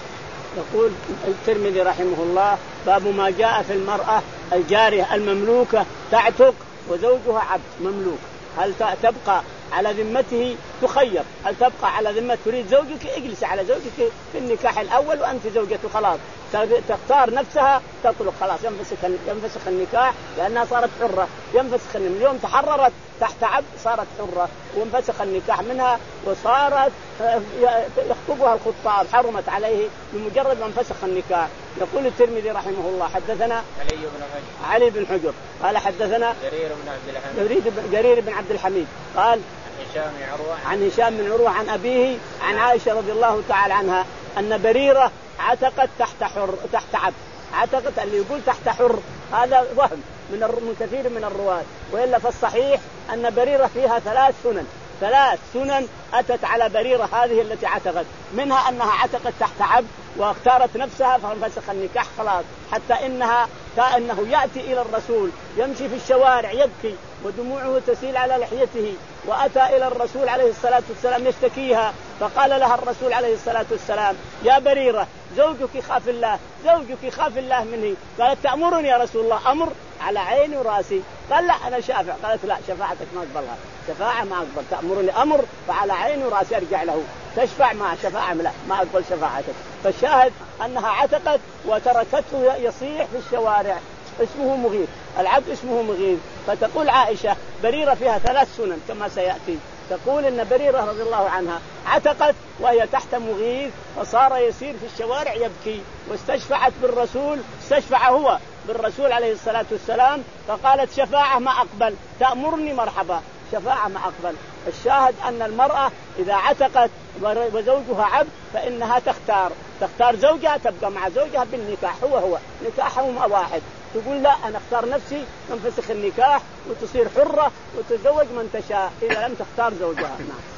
يقول الترمذي رحمه الله باب ما جاء في المرأة الجارية المملوكة تعتق وزوجها عبد مملوك، هل تبقى على ذمته تخير، هل تبقى على ذمة تريد زوجك اجلس على زوجك في النكاح الأول وأنت زوجته خلاص، تختار نفسها تطلق خلاص ينفسخ ينفسخ النكاح لأنها صارت حرة، ينفسخ من اليوم تحررت تحت عبد صارت حرة وانفسخ النكاح منها وصارت يخطبها الخطاب حرمت عليه بمجرد ما انفسخ النكاح. يقول الترمذي رحمه الله حدثنا علي بن حجر علي بن حجر قال حدثنا جرير بن عبد الحميد جرير بن عبد الحميد قال هشام بن عروة عن هشام بن عروة عن أبيه عن عائشة رضي الله تعالى عنها أن بريرة عتقت تحت حر تحت عبد، عتقت اللي يقول تحت حر هذا وهم من كثير من الرواة، وإلا فالصحيح أن بريرة فيها ثلاث سنن ثلاث سنن أتت على بريرة هذه التي عتقت، منها أنها عتقت تحت عبد واختارت نفسها فانفسخ النكاح خلاص، حتى إنها كأنه يأتي إلى الرسول يمشي في الشوارع يبكي ودموعه تسيل على لحيته، وأتى إلى الرسول عليه الصلاة والسلام يشتكيها، فقال لها الرسول عليه الصلاة والسلام يا بريرة زوجك خاف الله زوجك خاف الله مني، قالت تأمرني يا رسول الله أمر على عيني وراسي، قال لا أنا شافع، قالت لا شفاعتك ما أقبلها، شفاعة ما أقبل، تأمرني أمر فعلى عيني وراسي أرجع له، تشفع مع شفاعة لا ما أقبل شفاعتك. فالشاهد أنها عتقت وتركته يصيح في الشوارع اسمه مغيث، العبد اسمه مغيث. فتقول عائشة بريرة فيها ثلاث سنن كما سيأتي، تقول إن بريرة رضي الله عنها عتقت وهي تحت مغيث فصار يسير في الشوارع يبكي، واستشفعت بالرسول، استشفع هو بالرسول عليه الصلاة والسلام فقالت شفاعة ما أقبل، تأمرني مرحبا شفاعة ما أقبل. الشاهد أن المرأة إذا عتقت وزوجها عبد فإنها تختار تختار زوجها تبقى مع زوجها بالنكاح، هو هو نكاحهم واحد، تقول لا أنا اختار نفسي تنفسخ النكاح وتصير حرة وتتزوج من تشاء إذا لم تختار زوجها.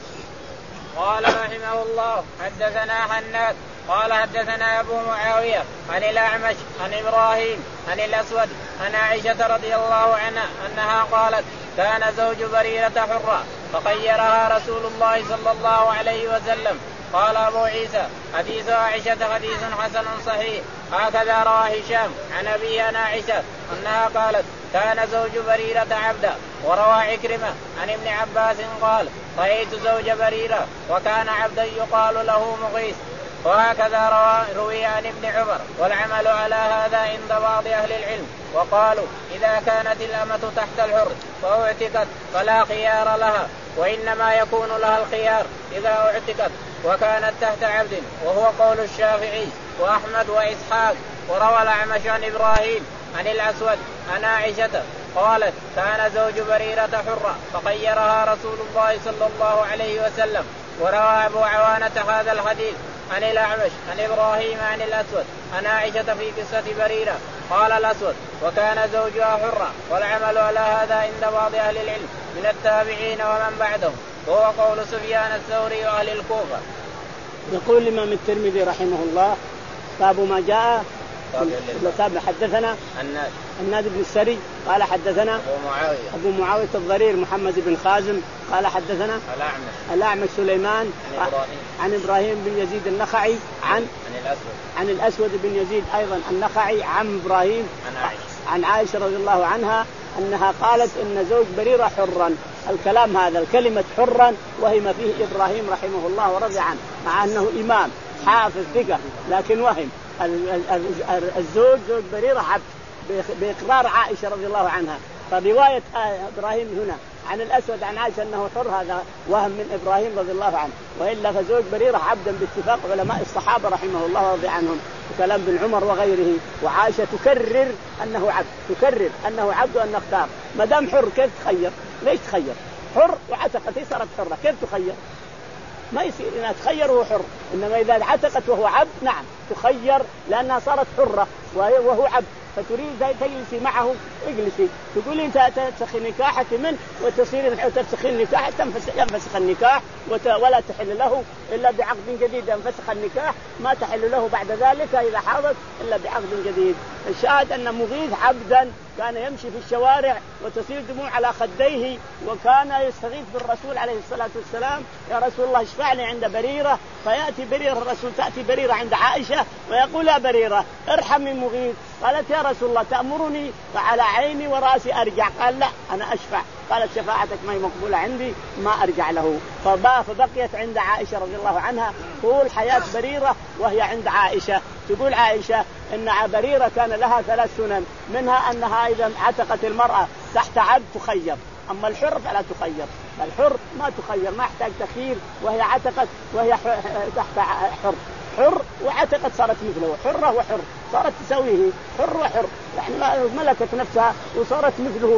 قال رحمه الله حدثنا حناد قال حدثنا أبو معاوية عن الأعمش عن إبراهيم عن الأسود عن عائشة رضي الله عنها أنها قالت كان زوج بريرة حرة فخيرها رسول الله صلى الله عليه وسلم. قال أبو عيسى حديث عائشة حديث حسن صحيح، هكذا رواه هشام عن أبي عن عائشة أنها قالت كان زوج بريرة عبدا. وروى عكرمة عن ابن عباس قال رأيت زوج بريرة وكان عبدا يقال له مغيث. وهكذا روى روي عن ابن عمر، والعمل على هذا عند بعض أهل العلم، وقالوا إذا كانت الأمة تحت الحر فأعتقت فلا خيار لها، وإنما يكون لها الخيار إذا أعتقت وكانت تحت عبد، وهو قول الشافعي وأحمد وإسحاق. وروى الأعمش عن إبراهيم عن الأسود عن عائشة قالت كان زوج بريرة حرة فخيرها رسول الله صلى الله عليه وسلم. وروى أبو عوانة هذا الحديث عن الأعمش عن إبراهيم عن الأسود عن عائشة في قصة بريرة. قال الأسود وكان زوجها حرة، والعمل على هذا عند بعض أهل العلم من التابعين ومن بعدهم، وهو قول سفيان الثوري وأهل الكوفة. يقول الإمام الترمذي رحمه الله باب ما جاء طب حدثنا الناد الناد بن السري قال حدثنا أبو معاوية أبو معاوية الضرير محمد بن خازم قال حدثنا الأعمش الأعمش سليمان عن إبراهيم عن إبراهيم بن يزيد النخعي عن عن الأسود عن الأسود بن يزيد أيضا النخعي عن إبراهيم عن عائشة عن عائشة رضي الله عنها أنها قالت إن زوج بريرة حرا. الكلام هذا الكلمة حرا وهم فيه إبراهيم رحمه الله ورضي عنه، مع أنه إمام حافظ ثقة لكن وهم. الزوج زوج بريرة عبد بإقرار عائشة رضي الله عنها، فرواية إبراهيم هنا عن الأسود عن عائشة أنه حر هذا وهم من إبراهيم رضي الله عنه، وإلا فزوج بريرة عبدا باتفاق علماء الصحابة رحمه الله ورضي عنهم وكلام بن عمر وغيره. وعائشة تكرر أنه عبد تكرر أنه عبد وأنه اختار. ما دام حر كيف تخير؟ ليش تخير؟ حر وعتقت صارت حرة، كيف تخير؟ ما يصير إنها تخير وهو حر، إنما إذا عتقت وهو عبد نعم تخير لأنها صارت حرة وهو عبد، فتريد تجلسي معه اجلسي، تقولي انت تفسخي نكاحك منه وتصير تفسخي النكاح ينفسخ النكاح ولا تحل له الا بعقد جديد. ينفسخ النكاح ما تحل له بعد ذلك اذا حاضت الا بعقد جديد. الشاهد ان مغيث عبدا كان يمشي في الشوارع وتصير دموع على خديه، وكان يستغيث بالرسول عليه الصلاة والسلام: يا رسول الله اشفعني عند بريرة. فيأتي بريرة الرسول تأتي بريرة عند عائشة ويقول: يا بريرة ارحمي مغيث. قالت: يا رسول الله تأمرني؟ فعلى عيني وراسي أرجع. قال: لا أنا أشفع. قالت: شفاعتك ما هي مقبولة عندي، ما أرجع له. فبقيت عند عائشة رضي الله عنها طول حياة بريرة وهي عند عائشة. تقول عائشة إن بريرة كان لها ثلاث سنن، منها أنها إذا عتقت المرأة تحت عبد تخير، أما الحر فلا تخير. الحر ما تخير، ما يحتاج تخيير، وهي عتقت وهي تحت حر حر وعتقت صارت مثله، حرة وحر صارت تسويه، حر وحر يعني ملكت نفسها وصارت مثله.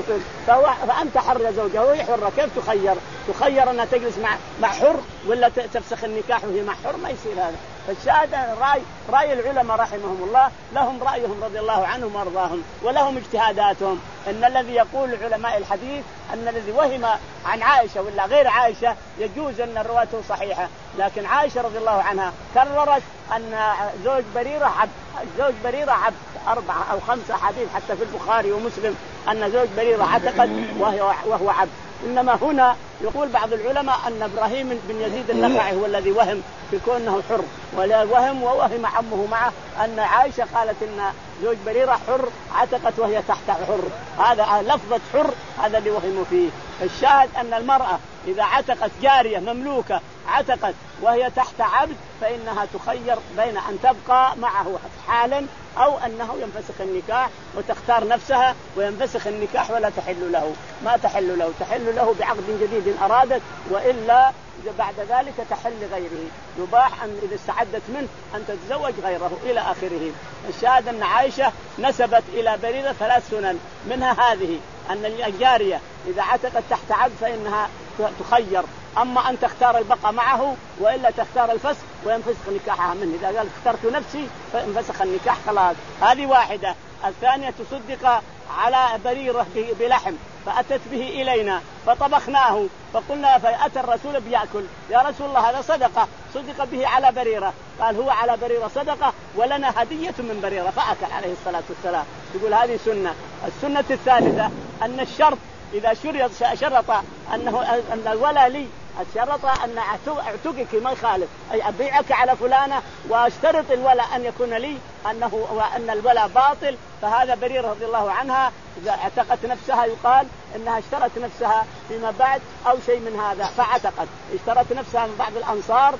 فأنت حر يا زوجها وهي حرة، كيف تخير؟ تخير أنها تجلس مع مع حر ولا تفسخ النكاح وهي مع حر؟ ما يصير هذا. فالشاهد رأي رأي العلماء رحمهم الله، لهم رأيهم رضي الله عنهم وارضاهم، ولهم اجتهاداتهم. ان الذي يقول علماء الحديث ان الذي وهم عن عائشة ولا غير عائشة يجوز ان روايته صحيحة، لكن عائشة رضي الله عنها كررت ان زوج بريرة عبد، زوج بريرة عبد، أربعة أو خمسة حديث حتى في البخاري ومسلم أن زوج بريرة عتقت وهو عبد. إنما هنا يقول بعض العلماء أن إبراهيم بن يزيد النخعي هو الذي وهم في كونه حر، ولا وهم ووهم عمه معه أن عائشة قالت إن زوج بريرة حر عتقت وهي تحت حر. هذا لفظة حر هذا اللي وهموا فيه. الشاهد أن المرأة إذا عتقت جارية مملوكة عتقت وهي تحت عبد فإنها تخير بين أن تبقى معه حالا أو أنه ينفسخ النكاح، وتختار نفسها وينفسخ النكاح ولا تحل له، ما تحل له، تحل له بعقد جديد إن أرادت، وإلا بعد ذلك تحل لغيره. يباح أن إذا استعدت منه أن تتزوج غيره إلى آخره. الشاهد أن عائشة نسبت إلى بريرة ثلاث سنن، منها هذه أن الجارية إذا عتقت تحت عبد فإنها تخير، أما أن تختار البقاء معه وإلا تختار الفسخ وينفسخ نكاحها منه. إذا قال اخترت نفسي فانفسخ النكاح خلاص. هذه واحدة. الثانية تصدق على بريرة بلحم فأتت به إلينا فطبخناه فقلنا، فأتى الرسول بيأكل: يا رسول الله هذا صدقة، صدق به على بريرة. قال: هو على بريرة صدقة ولنا هدية من بريرة، فأكل عليه الصلاة والسلام. يقول هذه سنة. السنة الثالثة أن الشرط إذا شرط أنه أن الولا لي، الشرط أن أعتقك ما يخالف، أي أبيعك على فلانة واشترط الولا أن يكون لي أنه وأن الولا باطل. فهذا بريرة رضي الله عنها إذا اعتقت نفسها يقال إنها اشترت نفسها فيما بعد أو شيء من هذا فاعتقت، اشترت نفسها من بعض الأنصار،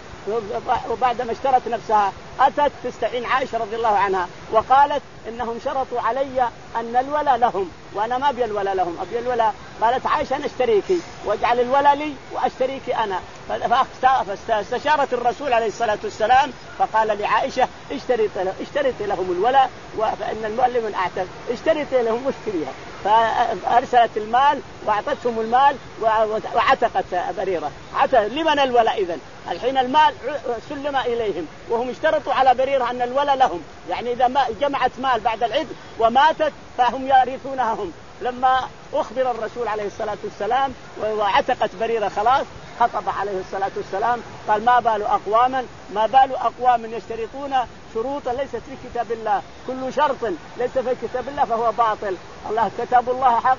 وبعد ما اشترت نفسها أتت تستعين عائشة رضي الله عنها وقالت إنهم شرطوا علي أن الولا لهم وأنا ما أبي الولا لهم، أبي الولا. قالت عائشة: أنا اشتريكي واجعل الولا لي واشتريكي أنا. فاستشارت الرسول عليه الصلاة والسلام فقال لعائشة: اشتريت له اشتريت لهم الولا فإن الولا من أعتق، اشتريت لهم واشتريها. فأرسلت المال وأعطتهم المال وعتقت بريرة. عتق لمن الولا إذن؟ الحين المال سلم إليهم وهم اشترطوا على بريرة أن الولا لهم، يعني إذا ما جمعت مال بعد العتق وماتت فهم يرثونها هم. لما أخبر الرسول عليه الصلاة والسلام وعتقت بريرة خلاص خطب عليه الصلاة والسلام قال: ما بال أقواما ما بال أقوام يشترطون شروطا ليست في كتاب الله، كل شرط ليس في كتاب الله فهو باطل. الله كتاب الله حق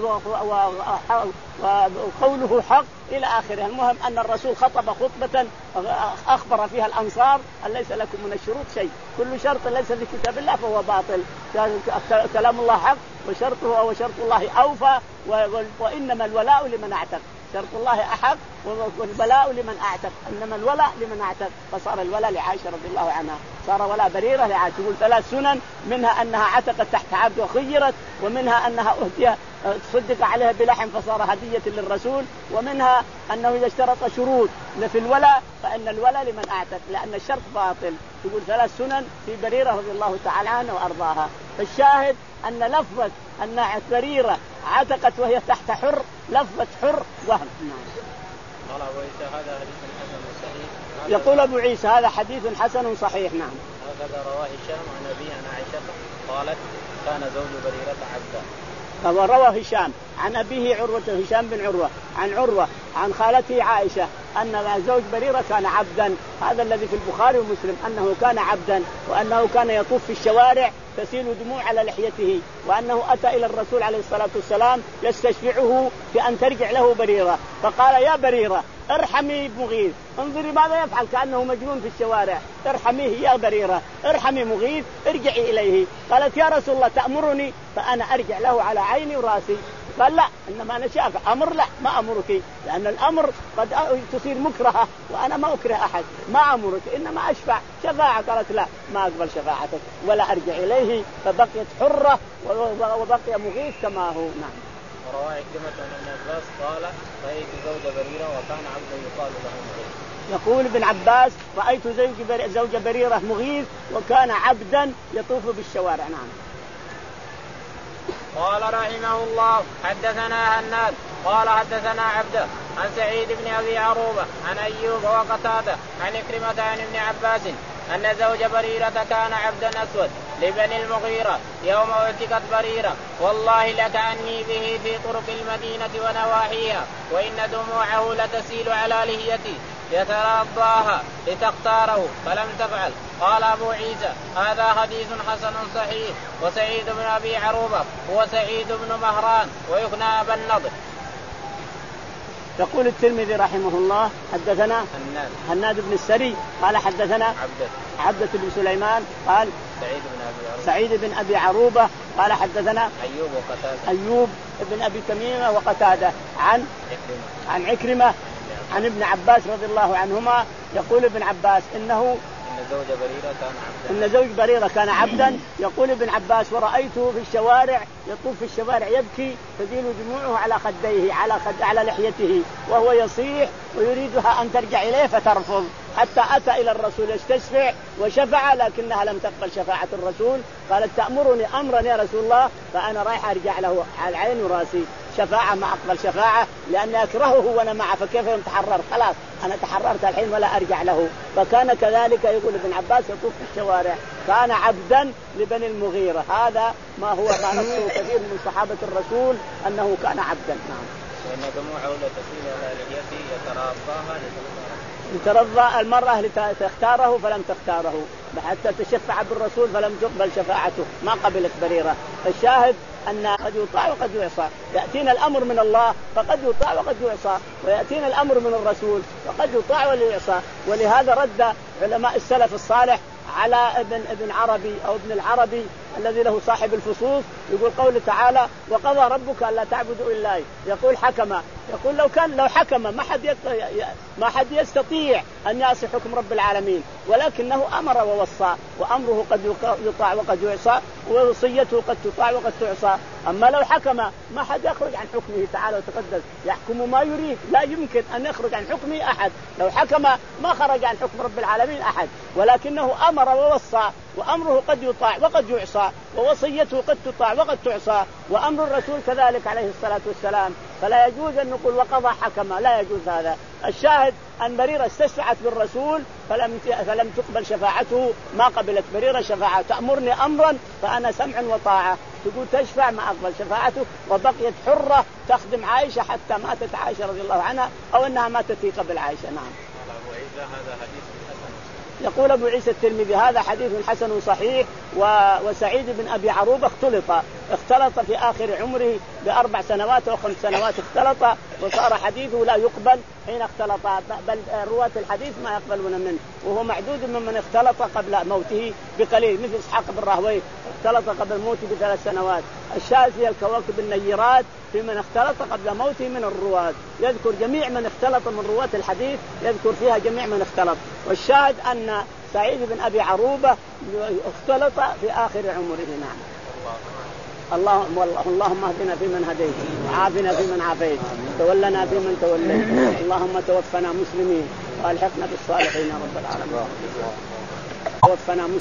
وقوله حق إلى آخره. المهم أن الرسول خطب خطبة أخبر فيها الأنصار أن ليس لكم من الشروط شيء، كل شرط ليس في كتاب الله فهو باطل. كلام الله حق وشرطه وشرط الله أوفى، وإنما الولاء لمن اعتق، شرط الله أحق والولاء لمن اعتق، إنما الولاء لمن اعتق. فصار الولاء لعائشة رضي الله عنها، صار ولاء بريرة لعائشة. تقول ثلاث سنن، منها أنها عتقت تحت عبد وخيرت، ومنها أنها أهدي تصدق عليها بلحم فصار هدية للرسول، ومنها أنه إذا اشترط شروط في الولاء فإن الولاء لمن اعتق لأن الشرط باطل. تقول ثلاث سنن في بريرة رضي الله تعالى عنها وأرضاها. فالشاهد أن لفظة أن بريرة عتقت وهي تحت حر لفظة حر وهم. قال أبو عيسى هذا حديث حسن صحيح. يقول أبو عيسى هذا حديث حسن صحيح. نعم. هكذا رواه هشام عن أبيه عن عائشة قالت كان زوج بريرة عبدا. روى هشام عن أبيه عروة هشام بن عروة عن عروة عن خالته عائشة أن زوج بريرة كان عبدا. هذا الذي في البخاري ومسلم أنه كان عبدا وأنه كان يطوف في الشوارع تسيل دموع على لحيته وأنه أتى إلى الرسول عليه الصلاة والسلام يستشفعه في أن ترجع له بريرة فقال يا بريرة ارحمي مغيث انظري ماذا يفعل كأنه مجنون في الشوارع ارحميه يا بريرة ارحمي مغيث ارجعي إليه. قالت يا رسول الله تأمرني فأنا أرجع له على عيني وراسي. قال لا إنما أنا شاف أمر لا ما أمرك لأن الأمر قد تصير مكرهة وأنا ما أكره أحد ما أمرك إنما أشفع شفاعة. قالت لا ما أقبل شفاعتك ولا أرجع إليه فبقيت حرة وبقي مغيث كما هو. نعم. ورواه عكرمة عن ابن عباس قال رأيت زوج بريرة وكان عبدا يقال له مغيث. يقول ابن عباس رأيت زوج بريرة مغيث وكان عبدا يطوف بالشوارع. نعم. قال رحمه الله حدثنا هناد قال حدثنا عبده عن سعيد بن أبي عروبة عن أيوب وقتادة عن عكرمة عن ابن عباس أن زوج بريرة كان عبدا أسود لبني المغيرة يوم اعتقت بريرة والله لكأني به في طرق المدينة ونواحيها وإن دموعه لتسيل على لحيتي يترضاها لتختاره فلم تفعل. قال أبو عيسى هذا حديث حسن صحيح. وسعيد بن أبي عروبة هو سعيد بن مهران ويكنى أبا النضر. يقول الترمذي رحمه الله حدثنا هناد, هناد بن السري قال حدثنا عبدة, عبدة بن سليمان قال سعيد بن أبي عروبة, سعيد بن أبي عروبة قال حدثنا أيوب وقتادة أيوب بن أبي تميمة وقتادة عن عكرمة عن عكرمة عن ابن عباس رضي الله عنهما. يقول ابن عباس إنه إن زوج بريرة كان عبدا إن زوج بريرة كان عبدا. يقول ابن عباس ورأيته في الشوارع يطوف في الشوارع يبكي تزيل دموعه على خديه على خد على لحيته وهو يصيح ويريدها أن ترجع إليه فترفض حتى أتى إلى الرسول يستشفع وشفع لكنها لم تقبل شفاعة الرسول. قالت تأمرني أمرا يا رسول الله فأنا رايح أرجع له على العين وراسي شفاعة ما أقبل شفاعة لأني أكرهه وأنا معه فكيف يتحرر خلاص أنا تحررت الحين ولا أرجع له. فكان كذلك يقول ابن عباس يطوف في الشوارع كان عبدا لبني المغيرة. هذا ما هو ما نصه كثير من صحابة الرسول أنه كان عبدا. نعم. وإن دموعه لتسيل على لحيته يترضاها لترضى المرأة لتختاره فلم تختاره حتى تشفع بالرسول فلم تقبل شفاعته ما قبلت بريرة. الشاهد أن قد يطاع وقد يعصى. يأتينا الأمر من الله فقد يطاع وقد يعصى ويأتينا الأمر من الرسول فقد يطاع ولا يعصى. ولهذا رد علماء السلف الصالح على ابن ابن عربي أو ابن العربي الذي له صاحب الفصوص يقول قوله تعالى وقضى ربك ألا تعبدوا إلا إياه. يقول حكم يقول لو كان لو حكم ما حد ما حد يستطيع أن يعصي حكم رب العالمين ولكنه أمر ووصى وأمره قد يطاع وقد يعصى ووصيته قد تطاع وقد تعصى. أما لو حكم ما حد يخرج عن حكمه تعالى وتقدس يحكم ما يريد لا يمكن أن يخرج عن حكمه أحد. لو حكم ما خرج عن حكم رب العالمين أحد ولكنه أمر ووصى وأمره قد يطاع وقد يعصى ووصيته قد تطاع وقد تعصى وأمر الرسول كذلك عليه الصلاة والسلام. فلا يجوز أن نقول وقضى حكم لا يجوز هذا. الشاهد أن بريرة استشفعت بالرسول فلم فلم تقبل شفاعته ما قبلت بريرة شفاعة. تأمرني أمرا فأنا سمع وطاعة تقول تشفع ما أقبل شفاعته وبقيت حرة تخدم عائشة حتى ماتت عائشة رضي الله عنها أو أنها ماتت في قبل عائشة. نعم. يقول أبو عيسى الترمذي هذا حديث حسن صحيح. وسعيد بن أبي عروبة اختلط اختلط في آخر عمره بأربع سنوات أو خمس سنوات اختلط وصار حديثه لا يقبل حين اختلط بل رواة الحديث ما يقبلون منه وهو معدود ممن اختلط قبل موته بقليل مثل إسحاق بن راهويه اختلط قبل موته بثلاث سنوات. الشاذ هي الكواكب النيرات في من اختلط قبل موته من الرواة يذكر جميع من اختلط من رواة الحديث يذكر فيها جميع من اختلط. والشاهد أن سعيد بن أبي عروبة اختلط في آخر عمره. نعم. اللهم والله اللهم اهدنا فيمن هديت وعافنا فيمن عافيت تولنا فيمن توليت اللهم توفنا مسلمين والحقنا بالصالحين يا رب العالمين. توفنا